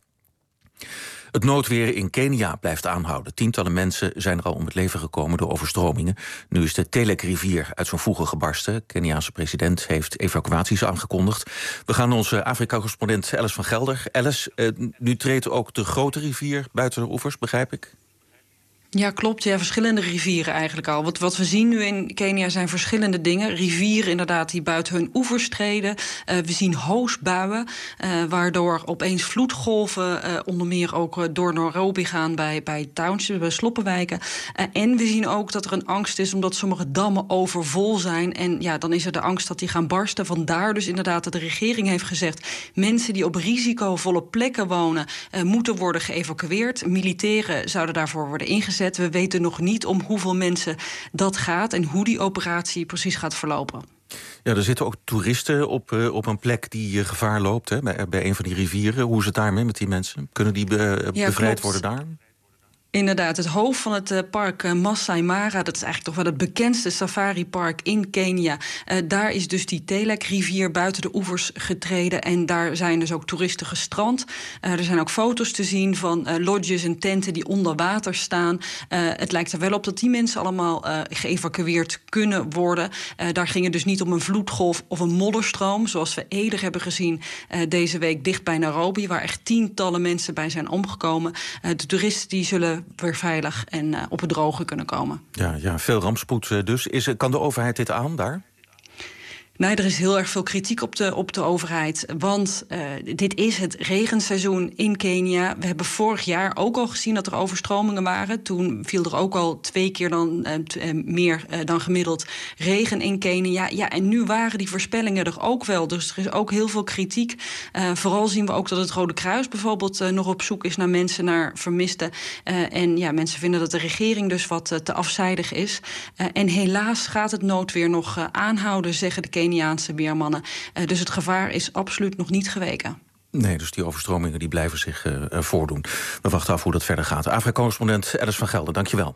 Het noodweer in Kenia blijft aanhouden. Tientallen mensen zijn er al om het leven gekomen door overstromingen. Nu is de Telek-rivier uit zijn voegen gebarsten. De Keniaanse president heeft evacuaties aangekondigd. We gaan onze Afrika-correspondent Alice van Gelder. Alice, nu treedt ook de grote rivier buiten de oevers, begrijp ik? Ja, klopt. Ja, verschillende rivieren eigenlijk al. Wat we zien nu in Kenia zijn verschillende dingen. Rivieren inderdaad die buiten hun oevers treden. We zien hoosbuien, waardoor opeens vloedgolven onder meer ook door Nairobi gaan bij townships, bij sloppenwijken. En we zien ook dat er een angst is omdat sommige dammen overvol zijn. En ja, dan is er de angst dat die gaan barsten. Vandaar dus inderdaad dat de regering heeft gezegd, mensen die op risicovolle plekken wonen moeten worden geëvacueerd. Militairen zouden daarvoor worden ingezet. We weten nog niet om hoeveel mensen dat gaat en hoe die operatie precies gaat verlopen. Ja, er zitten ook toeristen op een plek die gevaar loopt, hè, bij een van die rivieren. Hoe is het daarmee met die mensen? Kunnen die bevrijd worden daar? Inderdaad, het hoofd van het park Masai Mara, dat is eigenlijk toch wel het bekendste safaripark in Kenia. Daar is dus die Telek-rivier buiten de oevers getreden en daar zijn dus ook toeristen gestrand. Er zijn ook foto's te zien van lodges en tenten die onder water staan. Het lijkt er wel op dat die mensen allemaal geëvacueerd kunnen worden. Daar ging het dus niet om een vloedgolf of een modderstroom, zoals we eerder hebben gezien deze week dicht bij Nairobi, waar echt tientallen mensen bij zijn omgekomen. De toeristen die zullen weer veilig en op het droge kunnen komen. Ja, veel rampspoed dus. Kan de overheid dit aan daar? Nee, er is heel erg veel kritiek op de overheid. Want dit is het regenseizoen in Kenia. We hebben vorig jaar ook al gezien dat er overstromingen waren. Toen viel er ook al 2 keer meer dan gemiddeld regen in Kenia. Ja, en nu waren die voorspellingen er ook wel. Dus er is ook heel veel kritiek. Vooral zien we ook dat het Rode Kruis bijvoorbeeld nog op zoek is naar mensen, naar vermisten. En ja, mensen vinden dat de regering dus wat te afzijdig is. En helaas gaat het noodweer nog aanhouden, zeggen de Keniaanse weermannen. Dus het gevaar is absoluut nog niet geweken. Nee, dus die overstromingen die blijven zich voordoen. We wachten af hoe dat verder gaat. Afrika-correspondent Alice van Gelder, dankjewel.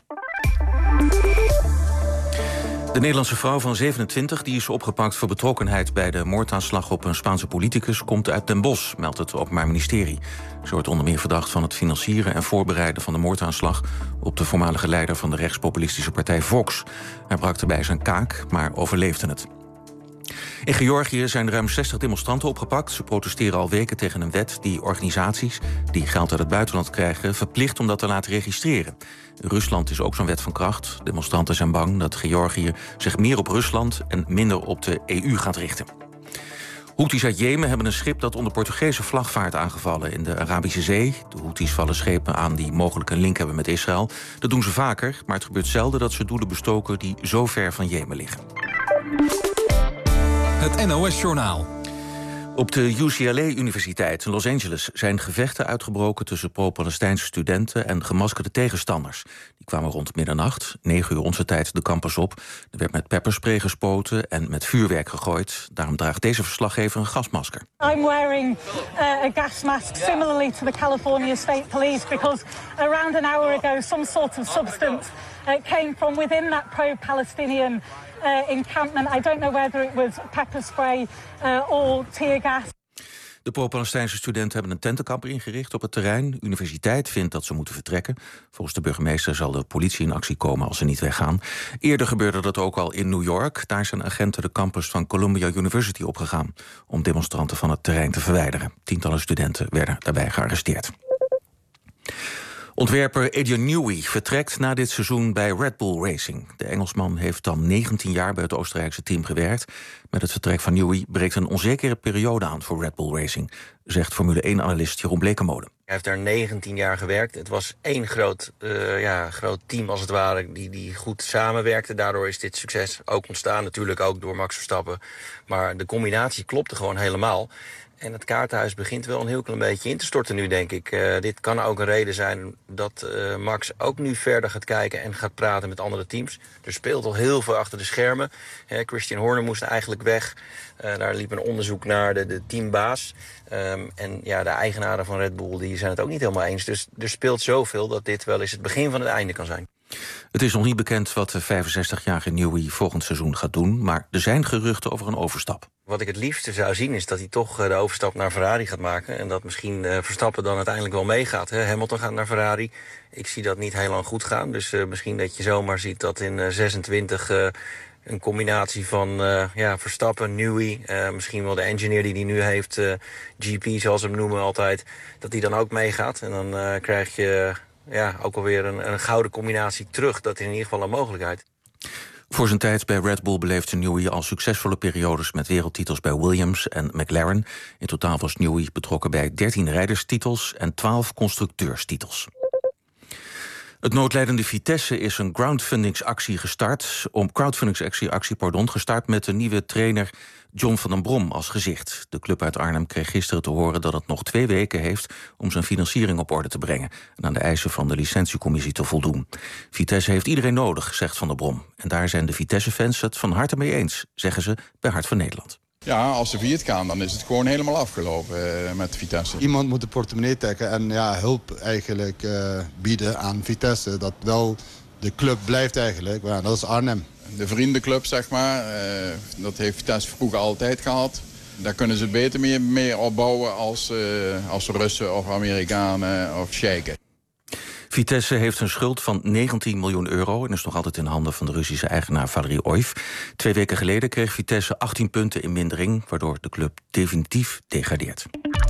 De Nederlandse vrouw van 27, die is opgepakt voor betrokkenheid bij de moordaanslag op een Spaanse politicus, komt uit Den Bosch, meldt het Openbaar Ministerie. Ze wordt onder meer verdacht van het financieren en voorbereiden van de moordaanslag op de voormalige leider van de rechtspopulistische partij Vox. Hij brak erbij zijn kaak, maar overleefde het. In Georgië zijn ruim 60 demonstranten opgepakt. Ze protesteren al weken tegen een wet die organisaties die geld uit het buitenland krijgen verplicht om dat te laten registreren. In Rusland is ook zo'n wet van kracht. Demonstranten zijn bang dat Georgië zich meer op Rusland en minder op de EU gaat richten. Houthis uit Jemen hebben een schip dat onder Portugese vlag vaart aangevallen in de Arabische Zee. De Houthis vallen schepen aan die mogelijk een link hebben met Israël. Dat doen ze vaker, maar het gebeurt zelden dat ze doelen bestoken die zo ver van Jemen liggen. Het NOS-journaal. Op de UCLA-universiteit in Los Angeles zijn gevechten uitgebroken tussen pro-Palestijnse studenten en gemaskerde tegenstanders. Die kwamen rond middernacht, 9 uur onze tijd, de campus op. Er werd met pepperspray gespoten en met vuurwerk gegooid. Daarom draagt deze verslaggever een gasmasker. I'm wearing a gas mask similarly to the California State Police because around an hour ago some sort of substance came from within that pro-Palestinian encampment. I don't know whether it was pepper spray or tear gas. De pro-Palestijnse studenten hebben een tentenkamp ingericht op het terrein. De universiteit vindt dat ze moeten vertrekken. Volgens de burgemeester zal de politie in actie komen als ze niet weggaan. Eerder gebeurde dat ook al in New York. Daar zijn agenten de campus van Columbia University opgegaan om demonstranten van het terrein te verwijderen. Tientallen studenten werden daarbij gearresteerd. Ontwerper Adrian Newey vertrekt na dit seizoen bij Red Bull Racing. De Engelsman heeft dan 19 jaar bij het Oostenrijkse team gewerkt. Met het vertrek van Newey breekt een onzekere periode aan voor Red Bull Racing, zegt Formule 1-analyst Jeroen Blekemolen. Hij heeft daar 19 jaar gewerkt. Het was één groot team als het ware die goed samenwerkte. Daardoor is dit succes ook ontstaan. Natuurlijk ook door Max Verstappen. Maar de combinatie klopte gewoon helemaal. En het kaartenhuis begint wel een heel klein beetje in te storten nu, denk ik. Dit kan ook een reden zijn dat Max ook nu verder gaat kijken en gaat praten met andere teams. Er speelt al heel veel achter de schermen. Christian Horner moest eigenlijk weg. Daar liep een onderzoek naar de teambaas. En de eigenaren van Red Bull die zijn het ook niet helemaal eens. Dus er speelt zoveel dat dit wel eens het begin van het einde kan zijn. Het is nog niet bekend wat de 65-jarige Newey volgend seizoen gaat doen, maar er zijn geruchten over een overstap. Wat ik het liefste zou zien is dat hij toch de overstap naar Ferrari gaat maken. En dat misschien Verstappen dan uiteindelijk wel meegaat. Hamilton gaat naar Ferrari. Ik zie dat niet heel lang goed gaan. Dus misschien dat je zomaar ziet dat in 26 een combinatie van Verstappen, Newey, misschien wel de engineer die hij nu heeft, GP zoals ze hem noemen altijd, dat hij dan ook meegaat. En dan krijg je ook alweer een gouden combinatie terug. Dat is in ieder geval een mogelijkheid. Voor zijn tijd bij Red Bull beleefde Newey al succesvolle periodes met wereldtitels bij Williams en McLaren. In totaal was Newey betrokken bij 13 rijderstitels en 12 constructeurstitels. Het noodlijdende Vitesse is een crowdfundingsactie gestart met de nieuwe trainer John van den Brom als gezicht. De club uit Arnhem kreeg gisteren te horen dat het nog 2 weken heeft om zijn financiering op orde te brengen en aan de eisen van de licentiecommissie te voldoen. Vitesse heeft iedereen nodig, zegt Van den Brom. En daar zijn de Vitesse-fans het van harte mee eens, zeggen ze bij Hart van Nederland. Ja, als ze failliet gaan, dan is het gewoon helemaal afgelopen met Vitesse. Iemand moet de portemonnee trekken en hulp eigenlijk bieden aan Vitesse. Dat wel de club blijft eigenlijk, maar dat is Arnhem. De vriendenclub, zeg maar, dat heeft Vitesse vroeger altijd gehad. Daar kunnen ze beter mee opbouwen als Russen of Amerikanen of Sheiken. Vitesse heeft een schuld van 19 miljoen euro en is nog altijd in handen van de Russische eigenaar Valery Oiv. 2 weken geleden kreeg Vitesse 18 punten in mindering, waardoor de club definitief degradeert.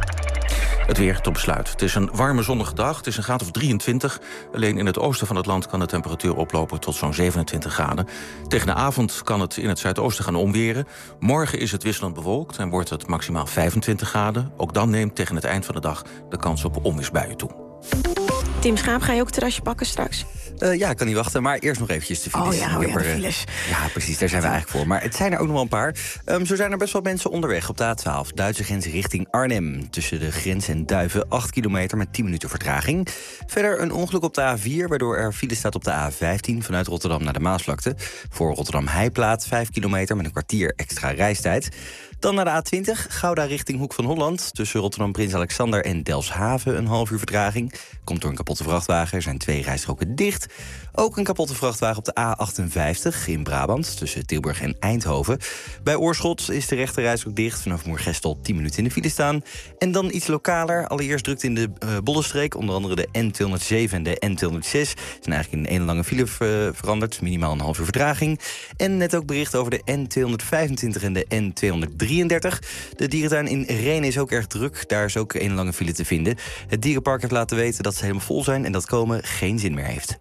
Het weer tot besluit. Het is een warme zonnige dag. Het is een graad of 23. Alleen in het oosten van het land kan de temperatuur oplopen tot zo'n 27 graden. Tegen de avond kan het in het zuidoosten gaan omweren. Morgen is het wisselend bewolkt en wordt het maximaal 25 graden. Ook dan neemt tegen het eind van de dag de kans op onweersbuien toe. Tim Schaap, ga je ook het terrasje pakken straks? Ja, ik kan niet wachten, maar eerst nog eventjes de files. De files. Ja, precies, daar zijn we eigenlijk voor. Maar het zijn er ook nog wel een paar. Zo zijn er best wel mensen onderweg op de A12. Duitse grens richting Arnhem. Tussen de grens en Duiven 8 kilometer met 10 minuten vertraging. Verder een ongeluk op de A4, waardoor er file staat op de A15... vanuit Rotterdam naar de Maasvlakte. Voor Rotterdam-Heijplaat 5 kilometer met een kwartier extra reistijd. Dan naar de A20, Gouda richting Hoek van Holland. Tussen Rotterdam-Prins Alexander en Delfshaven een half uur vertraging. Komt door een kapotte vrachtwagen, er zijn 2 rijstroken dicht. Ook een kapotte vrachtwagen op de A58 in Brabant, tussen Tilburg en Eindhoven. Bij Oorschot is de rechte rijstrook dicht, vanaf Moergestel 10 minuten in de file staan. En dan iets lokaler, allereerst drukt in de Bollenstreek, onder andere de N207 en de N206. Zijn eigenlijk in een lange file veranderd, minimaal een half uur vertraging. En net ook bericht over de N225 en de N233. De dierentuin in Renen is ook erg druk. Daar is ook een lange file te vinden. Het dierenpark heeft laten weten dat ze helemaal vol zijn en dat komen geen zin meer heeft.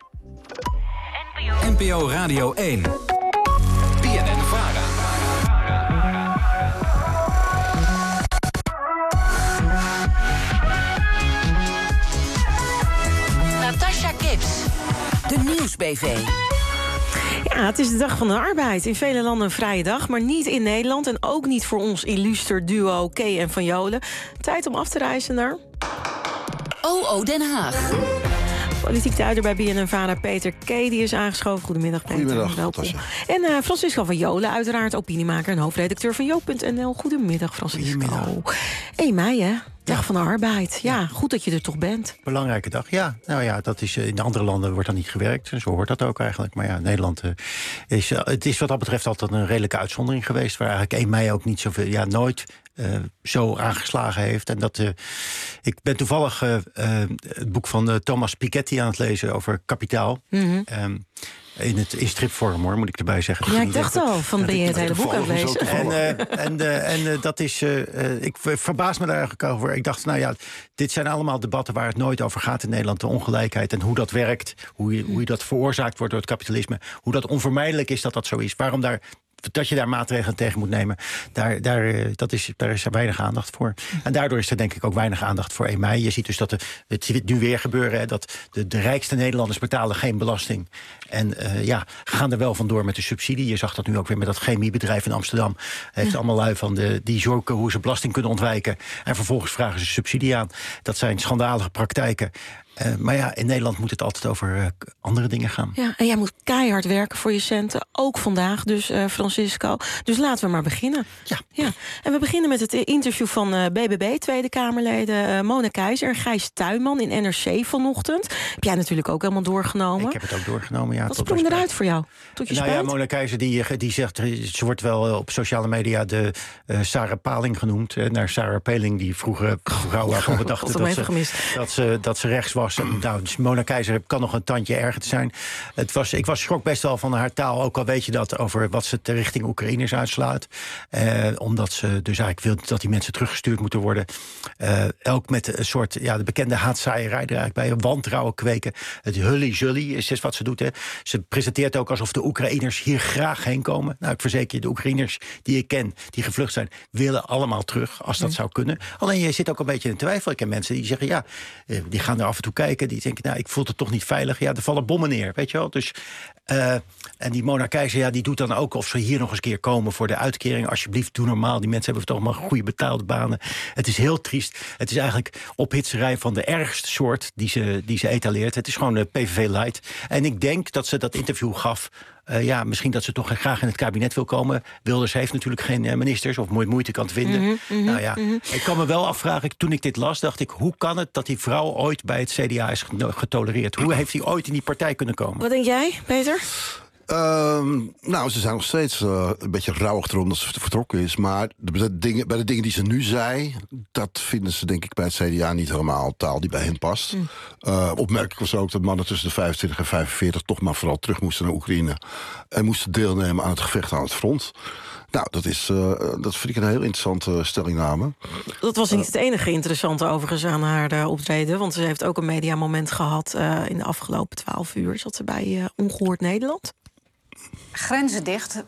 NPO Radio 1. BNN-VARA. Natasha Gibbs. De Nieuwsbv. Ja, het is de dag van de arbeid. In vele landen een vrije dag, maar niet in Nederland. En ook niet voor ons illuster duo Kay en Van Jolen. Tijd om af te reizen naar... OO Den Haag. Politiek duider bij BNN-VARA Peter Kay, die is aangeschoven. Goedemiddag, Peter. Goedemiddag, Natasja. En Francisco van Jolen, uiteraard opiniemaker en hoofdredacteur van Joop.nl. Goedemiddag, Francisco. Goedemiddag. 1 mei, hè? Dag van de arbeid. Ja, goed dat je er toch bent. Belangrijke dag, ja. Nou ja, dat is, in andere landen wordt dan niet gewerkt. Zo hoort dat ook eigenlijk. Maar ja, Nederland het is wat dat betreft altijd een redelijke uitzondering geweest. Waar eigenlijk 1 mei ook niet zoveel... Ja, nooit zo aangeslagen heeft. En dat ik ben toevallig het boek van Thomas Piketty aan het lezen over kapitaal. Mm-hmm. In stripvorm, hoor, moet ik erbij zeggen. Ja, ik dacht al, ben je het hele boek aan het lezen? En dat is... ik verbaas me daar eigenlijk over. Ik dacht, nou ja, dit zijn allemaal debatten waar het nooit over gaat in Nederland. De ongelijkheid en hoe dat werkt. Hoe je dat veroorzaakt wordt door het kapitalisme. Hoe dat onvermijdelijk is dat dat zo is. Waarom dat je daar maatregelen tegen moet nemen. Daar is er weinig aandacht voor. En daardoor is er denk ik ook weinig aandacht voor 1 mei. Je ziet dus dat het nu weer gebeuren. Hè, dat de rijkste Nederlanders betalen geen belasting. En gaan er wel vandoor met de subsidie. Je zag dat nu ook weer met dat chemiebedrijf in Amsterdam. Heeft allemaal lui van die zoeken hoe ze belasting kunnen ontwijken. En vervolgens vragen ze subsidie aan. Dat zijn schandalige praktijken. Maar ja, in Nederland moet het altijd over andere dingen gaan. Ja, en jij moet keihard werken voor je centen. Ook vandaag dus, Francisco. Dus laten we maar beginnen. Ja. En we beginnen met het interview van BBB, Tweede Kamerleden Mona Keizer en Gijs Tuinman in NRC vanochtend. Heb jij natuurlijk ook helemaal doorgenomen? Ik heb het ook doorgenomen, ja. Wat sprong eruit voor jou? Ja, Mona Keizer die zegt, ze wordt wel op sociale media de Sarah Paling genoemd. Naar Sarah Paling, die vroeger vrouw waarvan we dachten dat ze rechts was. Nou, dus Mona Keizer kan nog een tandje erger te zijn. Ik schrok best wel van haar taal. Ook al weet je dat over wat ze richting Oekraïners uitslaat. Omdat ze dus eigenlijk wil dat die mensen teruggestuurd moeten worden. Ook met een soort, de bekende haatzaaierij er eigenlijk bij. Wantrouwen kweken. Het hully-zully is wat ze doet. Hè. Ze presenteert ook alsof de Oekraïners hier graag heen komen. Nou, ik verzeker je, de Oekraïners die ik ken, die gevlucht zijn, willen allemaal terug, als dat zou kunnen. Alleen je zit ook een beetje in twijfel. Ik ken mensen die zeggen, die gaan er af en toe kijken. Die denken, ik voel het toch niet veilig. Ja, er vallen bommen neer, weet je wel. Dus, en die Mona Keizer, die doet dan ook of ze hier nog eens een keer komen voor de uitkering. Alsjeblieft, doe normaal. Die mensen hebben toch maar goede betaalde banen. Het is heel triest. Het is eigenlijk ophitserij van de ergste soort die ze etaleert. Het is gewoon PVV light. En ik denk dat ze dat interview gaf. Misschien dat ze toch graag in het kabinet wil komen. Wilders heeft natuurlijk geen ministers of moeite kan vinden. Ik kan me wel afvragen, toen ik dit las, dacht ik, hoe kan het dat die vrouw ooit bij het CDA is getolereerd? Hoe heeft hij ooit in die partij kunnen komen? Wat denk jij, Peter? Ze zijn nog steeds een beetje rouwig erom dat ze vertrokken is. Maar bij de dingen die ze nu zei, dat vinden ze denk ik bij het CDA niet helemaal taal die bij hen past. Opmerkelijk was ook dat mannen tussen de 25 en 45 toch maar vooral terug moesten naar Oekraïne. En moesten deelnemen aan het gevecht aan het front. Nou, dat vind ik een heel interessante stellingname. Dat was niet het enige interessante overigens aan haar optreden. Want ze heeft ook een mediamoment gehad in de afgelopen 12 uur. Zat ze bij Ongehoord Nederland. Grenzen dicht.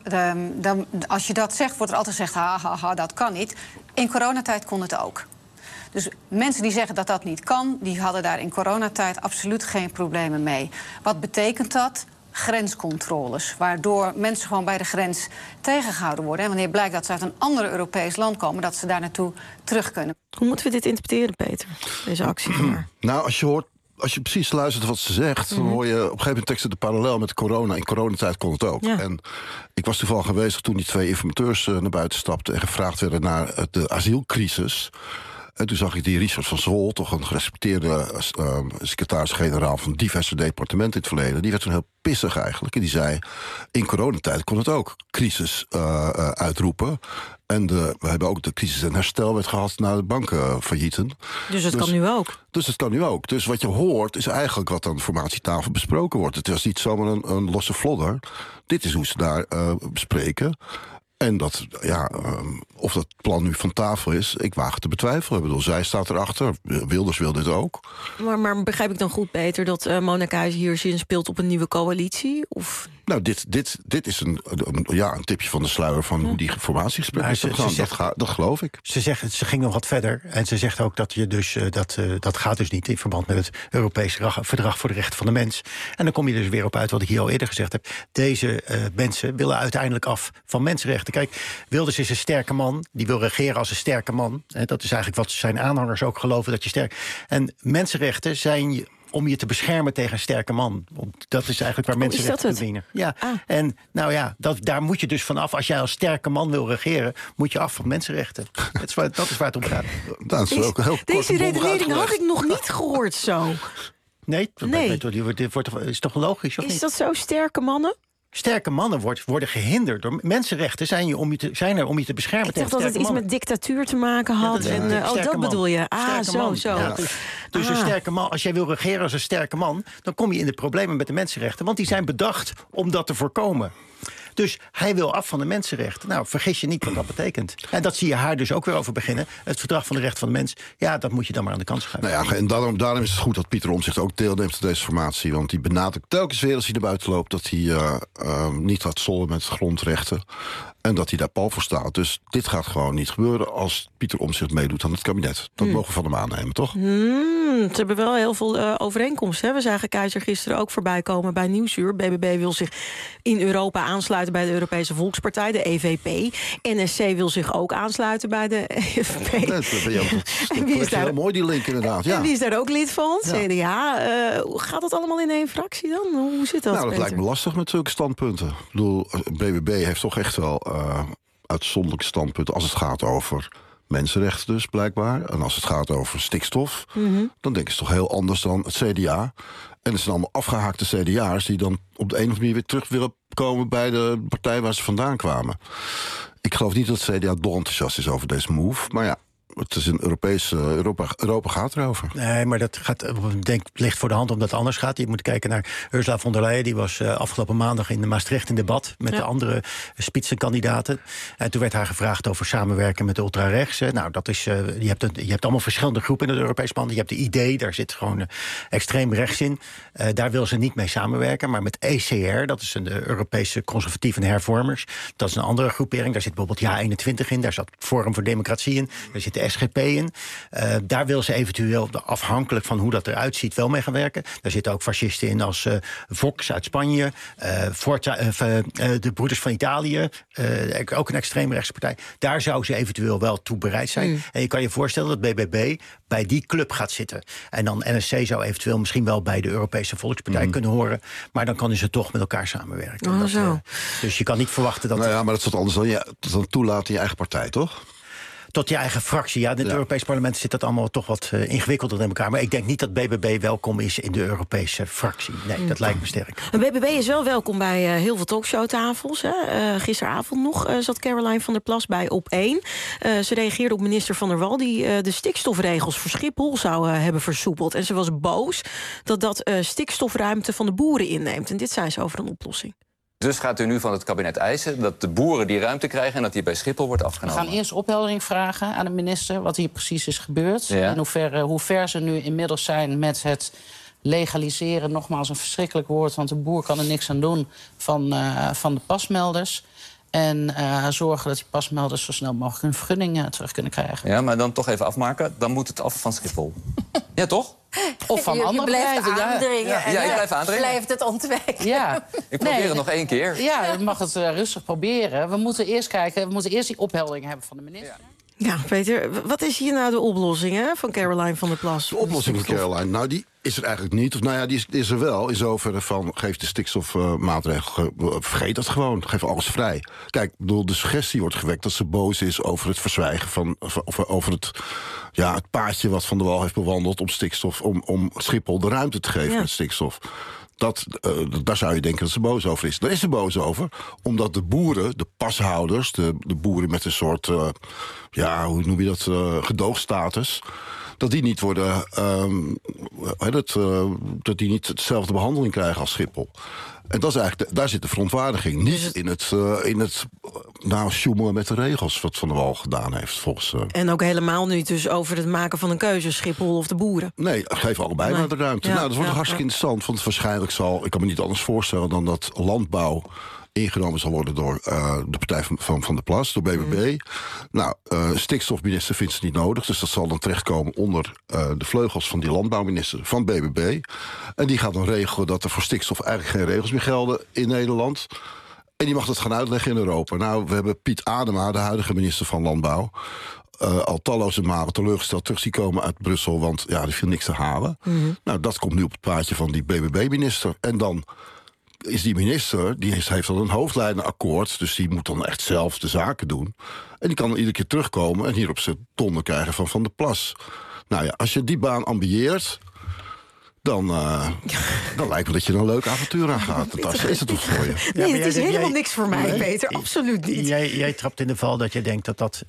Als je dat zegt, wordt er altijd gezegd, ha, dat kan niet. In coronatijd kon het ook. Dus mensen die zeggen dat dat niet kan, die hadden daar in coronatijd absoluut geen problemen mee. Wat betekent dat? Grenscontroles, waardoor mensen gewoon bij de grens tegengehouden worden. En wanneer blijkt dat ze uit een ander Europees land komen, dat ze daar naartoe terug kunnen. Hoe moeten we dit interpreteren, Peter? Deze actie van haar? Nou, als je precies luistert wat ze zegt, dan hoor je op een gegeven moment teksten de parallel met corona. In coronatijd kon het ook. Ja. En ik was toevallig aanwezig toen die 2 informateurs naar buiten stapten en gevraagd werden naar de asielcrisis. En toen zag ik die Richard van Zwol, toch een gerespecteerde secretaris-generaal van diverse departementen in het verleden. Die werd toen heel pissig eigenlijk. En die zei, in coronatijd kon het ook crisis uitroepen. En we hebben ook de crisis en herstel werd gehad na de banken faillieten. Dus het kan nu ook? Dus het kan nu ook. Dus wat je hoort is eigenlijk wat aan de formatietafel besproken wordt. Het was niet zomaar een losse flodder. Dit is hoe ze daar bespreken. En dat, of dat plan nu van tafel is, ik waag het te betwijfelen. Ik bedoel, zij staat erachter. Wilders wil dit ook. Maar begrijp ik dan goed, Peter, dat Mona Keizer hier zin speelt op een nieuwe coalitie? Of? Nou, dit is een tipje van de sluier van hoe die formatiegesprekken gaan. Dat geloof ik. Ze ging nog wat verder. En ze zegt ook dat je dus dat gaat dus niet in verband met het Europees Verdrag voor de Rechten van de Mens. En dan kom je dus weer op uit wat ik hier al eerder gezegd heb. Deze mensen willen uiteindelijk af van mensenrechten. Kijk, Wilders is een sterke man. Die wil regeren als een sterke man. Dat is eigenlijk wat zijn aanhangers ook geloven, dat je sterk. En mensenrechten zijn om je te beschermen tegen een sterke man. Dat is eigenlijk waar mensenrechten verdienen. Ja. En daar moet je dus vanaf. Als jij als sterke man wil regeren, moet je af van mensenrechten. Dat is waar het om gaat. Dat is ook een heel Deze redenering had ik nog niet gehoord zo. Nee. Is toch logisch? Of is niet? dat zo, sterke mannen? Sterke mannen worden gehinderd door mensenrechten. Zijn er om je te beschermen. Ik dacht dat het iets met dictatuur te maken had. Dat bedoel je. Zo. Ja, dus een sterke man, als jij wil regeren als een sterke man, dan kom je in de problemen met de mensenrechten. Want die zijn bedacht om dat te voorkomen. Dus hij wil af van de mensenrechten. Nou, vergis je niet wat dat betekent. En dat zie je haar dus ook weer over beginnen. Het verdrag van de rechten van de mens. Ja, dat moet je dan maar aan de kant schuiven. Nou ja, en daarom is het goed dat Pieter Omtzigt ook deelneemt aan deze formatie. Want die benadrukt telkens weer als hij naar buiten loopt dat hij niet gaat zollen met grondrechten. En dat hij daar pal voor staat. Dus dit gaat gewoon niet gebeuren als Pieter Omtzigt meedoet aan het kabinet. Dat mogen we van hem aannemen, toch? Ze hebben wel heel veel overeenkomsten. Hè? We zagen Keizer gisteren ook voorbij komen bij Nieuwsuur. BBB wil zich in Europa aansluiten bij de Europese Volkspartij, de EVP. NSC wil zich ook aansluiten bij de EVP. Dat is heel mooi, die link inderdaad. Ja. En wie is daar ook lid van? CDA. Gaat dat allemaal in één fractie dan? Hoe zit dat? Nou, dat lijkt me lastig met zulke standpunten. Ik bedoel, BBB heeft toch echt wel uitzonderlijke standpunten als het gaat over mensenrechten dus, blijkbaar. En als het gaat over stikstof, dan denken ze toch heel anders dan het CDA. En het zijn allemaal afgehaakte CDA'ers die dan op de een of andere manier weer terug willen komen bij de partij waar ze vandaan kwamen. Ik geloof niet dat het CDA dol enthousiast is over deze move, maar ja, het is een Europa gaat erover. Nee, maar dat ligt voor de hand omdat het anders gaat. Je moet kijken naar Ursula von der Leyen. Die was afgelopen maandag in Maastricht in debat met de andere spitsenkandidaten. En toen werd haar gevraagd over samenwerken met de ultrarechts. Nou, dat is, je hebt allemaal verschillende groepen in het Europees Parlement. Je hebt de ID, daar zit gewoon extreem rechts in. Daar wil ze niet mee samenwerken. Maar met ECR, dat is de Europese Conservatieven en Hervormers. Dat is een andere groepering. Daar zit bijvoorbeeld JA21 in. Daar zat Forum voor Democratie in. Daar zit de SGP in. Daar wil ze eventueel, afhankelijk van hoe dat eruit ziet, wel mee gaan werken. Daar zitten ook fascisten in als Vox uit Spanje, de Broeders van Italië, ook een extreemrechtse partij. Daar zou ze eventueel wel toe bereid zijn. En je kan je voorstellen dat BBB bij die club gaat zitten. En dan NSC zou eventueel misschien wel bij de Europese Volkspartij kunnen horen. Maar dan kunnen ze toch met elkaar samenwerken. Dus je kan niet verwachten dat... Nou ja, maar dat is wat anders dan je dat toelaat in je eigen partij, toch? Tot je eigen fractie. Ja, in het Europees Parlement zit dat allemaal toch wat ingewikkelder in elkaar. Maar ik denk niet dat BBB welkom is in de Europese fractie. Nee, dat lijkt me sterk. De BBB is wel welkom bij heel veel talkshowtafels. Gisteravond nog zat Caroline van der Plas bij Op1. Ze reageerde op minister Van der Wal die de stikstofregels voor Schiphol zou hebben versoepeld. En ze was boos dat stikstofruimte van de boeren inneemt. En dit zei ze over een oplossing. Dus gaat u nu van het kabinet eisen dat de boeren die ruimte krijgen en dat die bij Schiphol wordt afgenomen? We gaan eerst opheldering vragen aan de minister wat hier precies is gebeurd. En hoe ver ze nu inmiddels zijn met het legaliseren. Nogmaals een verschrikkelijk woord, want de boer kan er niks aan doen van de pasmelders. En zorgen dat die pasmelders zo snel mogelijk hun vergunning terug kunnen krijgen. Ja, maar dan toch even afmaken. Dan moet het af van Schiphol. Ja, toch? Of van andere bedrijven. Ja, ik blijf aandringen. Blijft het ontwijken. Ja. Ik probeer het nog 1 keer. Ja, je mag het rustig proberen. We moeten eerst kijken, we moeten eerst die opheldering hebben van de minister. Ja, Peter, wat is hier nou de oplossing van Caroline van der Plas? De oplossing van Caroline, nou die is er eigenlijk niet. Of nou ja, die is er wel. In zoverre van, geef de stikstofmaatregel, vergeet dat gewoon. Geef alles vrij. Kijk, bedoel, de suggestie wordt gewekt dat ze boos is over het verzwijgen over het paadje wat Van der Wal heeft bewandeld om stikstof, om Schiphol de ruimte te geven met stikstof. Daar zou je denken dat ze boos over is. Daar is ze boos over, omdat de boeren, de pashouders, de boeren met een soort, hoe noem je dat, gedoogstatus, dat die niet worden, dat die niet dezelfde behandeling krijgen als Schiphol. En dat is eigenlijk, daar zit de verontwaardiging. Niet in het sjoemelen met de regels wat Van der Wal gedaan heeft. Volgens, En ook helemaal niet dus over het maken van een keuze, Schiphol of de boeren. Nee, geef allebei maar de ruimte. Dat wordt hartstikke interessant, want waarschijnlijk ik kan me niet anders voorstellen dan dat landbouw ingenomen zal worden door de partij van der Plas, door BBB. Stikstofminister vindt ze niet nodig, dus dat zal dan terechtkomen onder de vleugels van die landbouwminister van BBB. En die gaat dan regelen dat er voor stikstof eigenlijk geen regels meer gelden in Nederland. En die mag dat gaan uitleggen in Europa. Nou, we hebben Piet Adema, de huidige minister van Landbouw, al talloze malen teleurgesteld terug zien komen uit Brussel, want er viel niks te halen. Nou, dat komt nu op het plaatje van die BBB-minister. En dan is die minister, die heeft dan een hoofdlijnenakkoord, dus die moet dan echt zelf de zaken doen. En die kan dan iedere keer terugkomen en hier op zijn tonnen krijgen van der Plas. Nou ja, als je die baan ambieert, dan lijkt me dat je een leuk avatuur aan gaat. Natasja, is het wat voor je? Nee, het is helemaal niks voor mij, Peter. Absoluut niet. Jij trapt in de val dat je denkt dat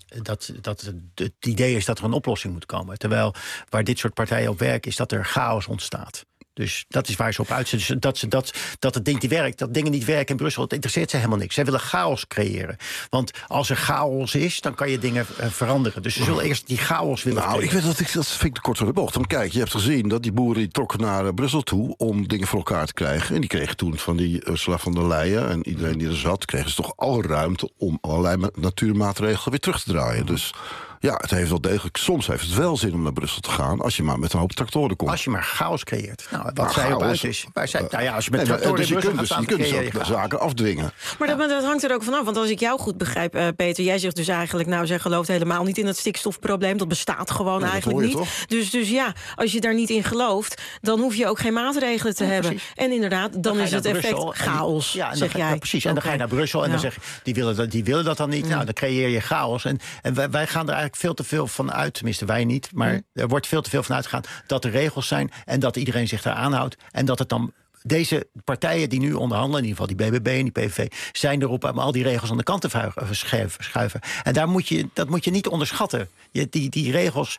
het idee is dat er een oplossing moet komen. Terwijl waar dit soort partijen op werken is dat er chaos ontstaat. Dus dat is waar ze op uitzetten. Dus dat het ding niet werkt, dat dingen niet werken in Brussel, het interesseert ze helemaal niks. Zij willen chaos creëren. Want als er chaos is, dan kan je dingen veranderen. Dus ze zullen eerst die chaos willen creëren. Dat vind ik te kort door de bocht. Maar kijk, je hebt gezien dat die boeren die trokken naar Brussel toe om dingen voor elkaar te krijgen. En die kregen toen van die Ursula von der Leyen en iedereen die er zat, kregen ze toch alle ruimte om allerlei natuurmaatregelen weer terug te draaien. Dus ja, het heeft wel degelijk. Soms heeft het wel zin om naar Brussel te gaan als je maar met een hoop tractoren komt. Als je maar chaos creëert. Nou, wat zij op uit is. Als je met tractoren je kunt dus ook zaken afdwingen. Maar dat hangt er ook vanaf. Want als ik jou goed begrijp, Peter, jij zegt dus eigenlijk, zij gelooft helemaal niet in het stikstofprobleem. Dat bestaat gewoon eigenlijk niet. Dus ja, als je daar niet in gelooft, dan hoef je ook geen maatregelen te hebben. Precies. En inderdaad, dan is het effect chaos, zeg jij. Precies. En dan ga je naar Brussel en dan zeg je, die willen dat dan niet. Nou, dan creëer je chaos. En wij gaan er eigenlijk veel te veel van uit, tenminste wij niet, maar er wordt veel te veel van uitgegaan dat er regels zijn en dat iedereen zich daar aanhoudt en dat het dan deze partijen die nu onderhandelen, in ieder geval die BBB en die PVV, zijn erop om al die regels aan de kant te schuiven. En dat moet je niet onderschatten. Die regels,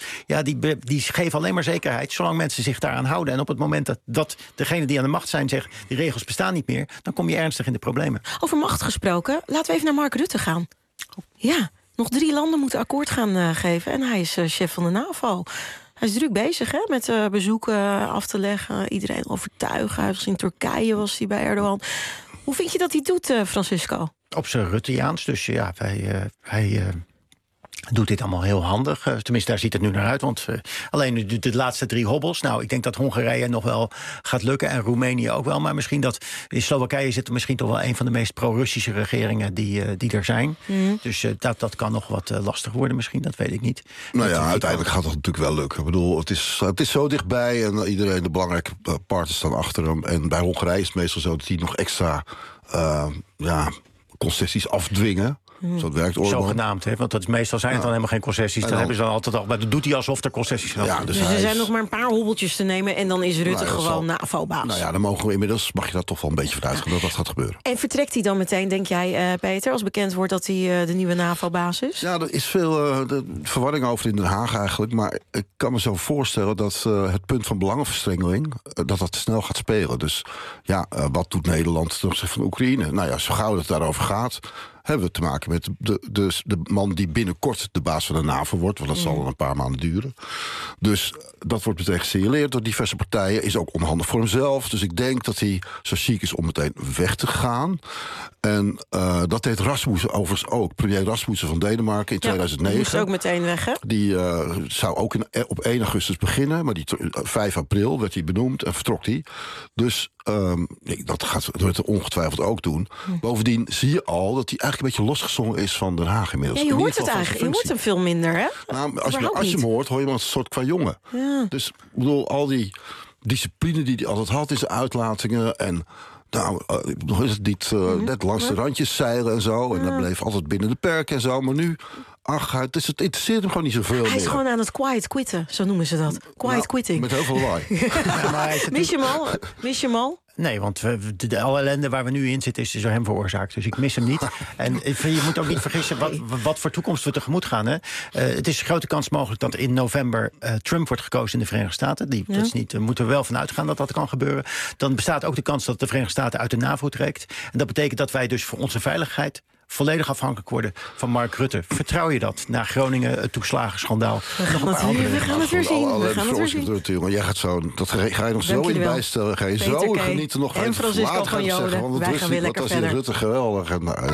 die geven alleen maar zekerheid, zolang mensen zich daaraan houden. En op het moment dat degenen die aan de macht zijn zeggen, die regels bestaan niet meer, dan kom je ernstig in de problemen. Over macht gesproken, laten we even naar Mark Rutte gaan. Ja. Nog 3 landen moeten akkoord gaan geven. En hij is chef van de NAVO. Hij is druk bezig met bezoeken af te leggen. Iedereen overtuigen. Hij was in Turkije, was hij bij Erdogan. Hoe vind je dat hij doet, Francisco? Op zijn Rutteaans. Dus ja, hij doet dit allemaal heel handig. Tenminste, daar ziet het nu naar uit. Want alleen de laatste 3 hobbels. Nou, ik denk dat Hongarije nog wel gaat lukken. En Roemenië ook wel. Maar misschien dat in Slowakije zit er misschien toch wel een van de meest pro-Russische regeringen die er zijn. Dus dat kan nog wat lastig worden misschien. Dat weet ik niet. Nou ja, uiteindelijk gaat het natuurlijk wel lukken. Ik bedoel, het is zo dichtbij. En iedereen, de belangrijke partners staan achter hem. En bij Hongarije is het meestal zo dat die nog extra concessies afdwingen. Zo het werkt Orbán. Zogenaamd, want dat is meestal zijn het dan helemaal geen concessies. Dan hebben ze dan altijd al. Maar dat doet hij alsof er concessies zijn. Ja, dus er zijn nog maar een paar hobbeltjes te nemen en dan is Rutte gewoon NAVO-baas. Nou ja, dan mag je daar toch wel een beetje van uitgaan dat gaat gebeuren. En vertrekt hij dan meteen, denk jij, Peter, als bekend wordt dat hij de nieuwe NAVO-baas is? Ja, er is veel verwarring over in Den Haag eigenlijk. Maar ik kan me zo voorstellen dat het punt van belangenverstrengeling, dat snel gaat spelen. Dus ja, wat doet Nederland ten opzichte van Oekraïne? Nou ja, zo gauw het daarover gaat, hebben we te maken met de man die binnenkort de baas van de NAVO wordt. Want dat zal dan een paar maanden duren. Dus dat wordt meteen gesignaleerd door diverse partijen. Is ook onhandig voor hemzelf. Dus ik denk dat hij zo ziek is om meteen weg te gaan. En dat deed Rasmussen overigens ook. Premier Rasmussen van Denemarken in 2009. Die moest ook meteen weg, hè? Die zou ook op 1 augustus beginnen. Maar 5 april werd hij benoemd en vertrok hij. Dus dat gaat Rutte ongetwijfeld ook doen. Bovendien zie je al dat hij eigenlijk een beetje losgezongen is van Den Haag inmiddels. Ja, je hoort het eigenlijk. Je hoort hem veel minder, hè? Nou, als je hem hoort, hoor je hem als een soort qua jongen. Ja. Dus ik bedoel, al die discipline die hij altijd had in zijn uitlatingen en nog is het niet net langs de randjes zeilen en zo. En dat bleef altijd binnen de perken en zo. Maar nu, het interesseert hem gewoon niet zoveel meer. Hij is gewoon aan het quiet quitten, zo noemen ze dat. Quiet quitting. Met heel veel lawaai. Mis je hem al? Nee, want alle ellende waar we nu in zitten is door hem veroorzaakt. Dus ik mis hem niet. En je moet ook niet vergissen wat voor toekomst we tegemoet gaan. Hè. Het is een grote kans mogelijk dat in november Trump wordt gekozen in de Verenigde Staten. Dat is niet, moeten we wel van uitgaan dat kan gebeuren. Dan bestaat ook de kans dat de Verenigde Staten uit de NAVO trekt. En dat betekent dat wij dus voor onze veiligheid volledig afhankelijk worden van Mark Rutte. Vertrouw je dat na Groningen, het toeslagenschandaal? We gaan het weer zien. Jongen, jij gaat zo, dat ga je nog zo in bijstellen. Ga je Peter zo genieten nog. En Francisco van Joden. Wij gaan weer lekker verder. Rutte geweldig.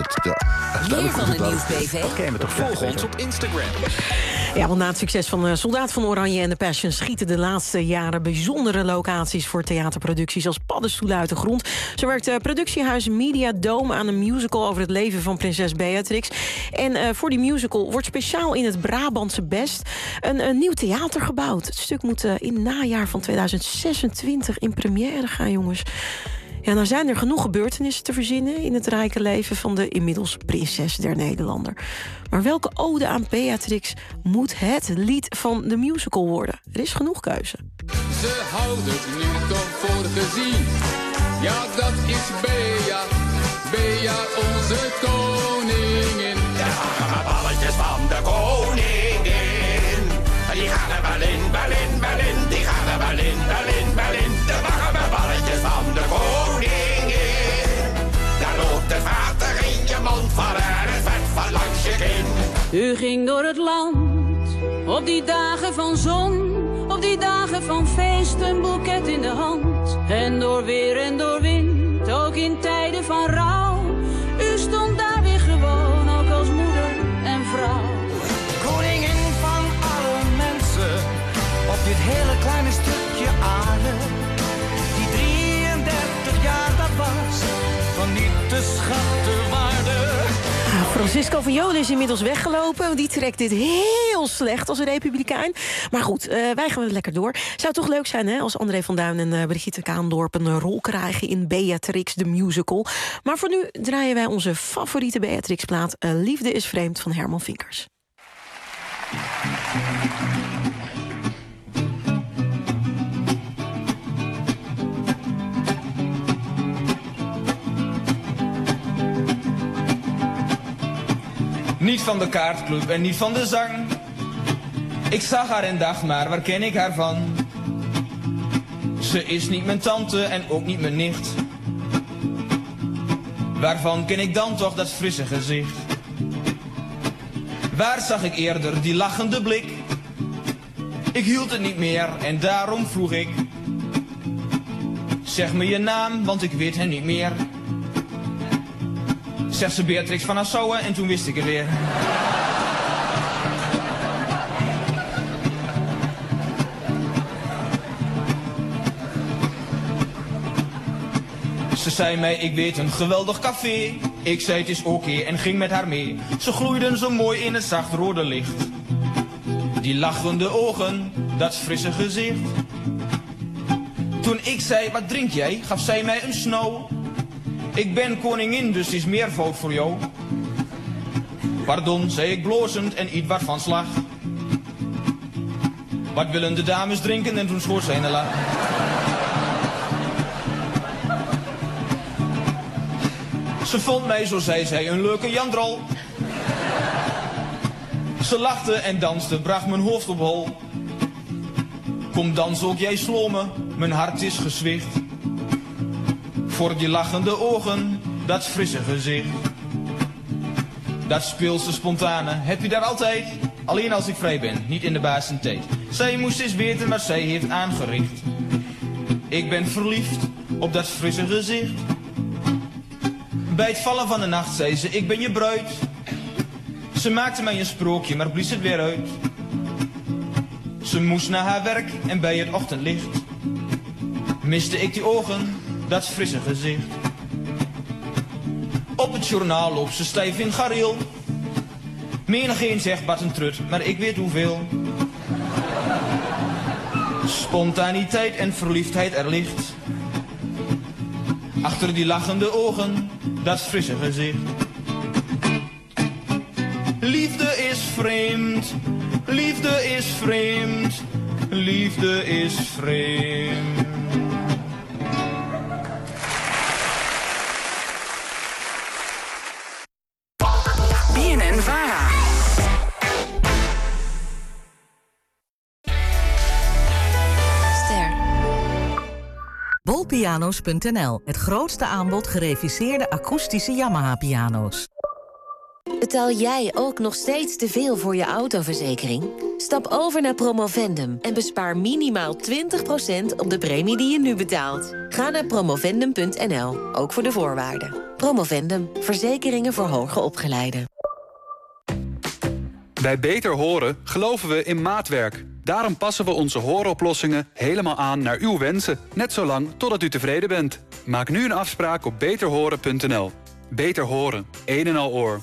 Meer van de Nieuws-BV. Volg ons op Instagram. Ja, want na het succes van Soldaat van Oranje en The Passion schieten de laatste jaren bijzondere locaties voor theaterproducties als paddenstoelen uit de grond. Zo werkt productiehuis Media Dome aan een musical over het leven van prinses Beatrix. En voor die musical wordt speciaal in het Brabantse Best een nieuw theater gebouwd. Het stuk moet in najaar van 2026 in première gaan, jongens. Ja, nou zijn er genoeg gebeurtenissen te verzinnen in het rijke leven van de inmiddels prinses der Nederlander. Maar welke ode aan Beatrix moet het lied van de musical worden? Er is genoeg keuze. Mensen houden het nu toch voor gezien. Ja, dat is Bea, Bea onze koningin. De warme balletjes van de koningin. Die gaan er wel in, wel in, wel in. Die gaan er wel in, wel in, wel in. De warme balletjes van de koningin. Daar loopt het water in je mond van het vet van langs je kin. U ging door het land, op die dagen van zon, op die dagen van feest, een boeket in de hand. En door weer en door wind, ook in tijden van rouw. U stond daar weer gewoon, ook als moeder en vrouw. Koningin van alle mensen, op dit hele kleine stukje aarde. Die 33 jaar, dat was van niet te schatten waarde. Francisco van Jolen is inmiddels weggelopen. Die trekt dit heel slecht als een republikein. Maar goed, wij gaan lekker door. Zou het toch leuk zijn hè, als André van Duin en Brigitte Kaandorp een rol krijgen in Beatrix the Musical. Maar voor nu draaien wij onze favoriete Beatrix-plaat Liefde is vreemd van Herman Vinkers. Niet van de kaartclub en niet van de zang. Ik zag haar en dacht maar, waar ken ik haar van? Ze is niet mijn tante en ook niet mijn nicht. Waarvan ken ik dan toch dat frisse gezicht? Waar zag ik eerder die lachende blik? Ik hield het niet meer en daarom vroeg ik. Zeg me je naam, want ik weet hem niet meer. Zegt ze Beatrix van Nassau en toen wist ik het weer. Ze zei mij, ik weet een geweldig café. Ik zei het is oké en ging met haar mee. Ze gloeiden zo mooi in het zacht rode licht. Die lachende ogen, dat frisse gezicht. Toen ik zei, wat drink jij, gaf zij mij een snow. Ik ben koningin, dus is meer fout voor jou. Pardon, zei ik blozend en iets wat van slag. Wat willen de dames drinken en toen schoot zij in de lach. Ze vond mij, zo zei zij, een leuke jandrol. Ze lachte en danste, bracht mijn hoofd op hol. Kom dans ook jij slomen, mijn hart is gezwicht. Voor die lachende ogen, dat frisse gezicht. Dat speelse spontane, heb je daar altijd? Alleen als ik vrij ben, niet in de baas en tijd. Zij moest eens weten wat zij heeft aangericht. Ik ben verliefd op dat frisse gezicht. Bij het vallen van de nacht zei ze, ik ben je bruid. Ze maakte mij een sprookje, maar blies het weer uit. Ze moest naar haar werk en bij het ochtendlicht miste ik die ogen, dat frisse gezicht. Op het journaal loopt ze stijf in gareel. Menigeen zegt wat een trut, maar ik weet hoeveel. Spontaniteit en verliefdheid er ligt. Achter die lachende ogen, dat frisse gezicht. Liefde is vreemd, liefde is vreemd, liefde is vreemd. BNN-VARA. Bolpiano's.nl, het grootste aanbod gereviseerde akoestische Yamaha-piano's. Betaal jij ook nog steeds te veel voor je autoverzekering? Stap over naar Promovendum en bespaar minimaal 20% op de premie die je nu betaalt. Ga naar promovendum.nl, ook voor de voorwaarden. Promovendum, verzekeringen voor hoger opgeleiden. Bij Beter Horen geloven we in maatwerk. Daarom passen we onze hooroplossingen helemaal aan naar uw wensen. Net zolang totdat u tevreden bent. Maak nu een afspraak op beterhoren.nl. Beter Horen, een en al oor.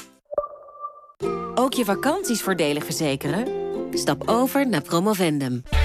Ook je vakanties voordelig verzekeren? Stap over naar Promovendum.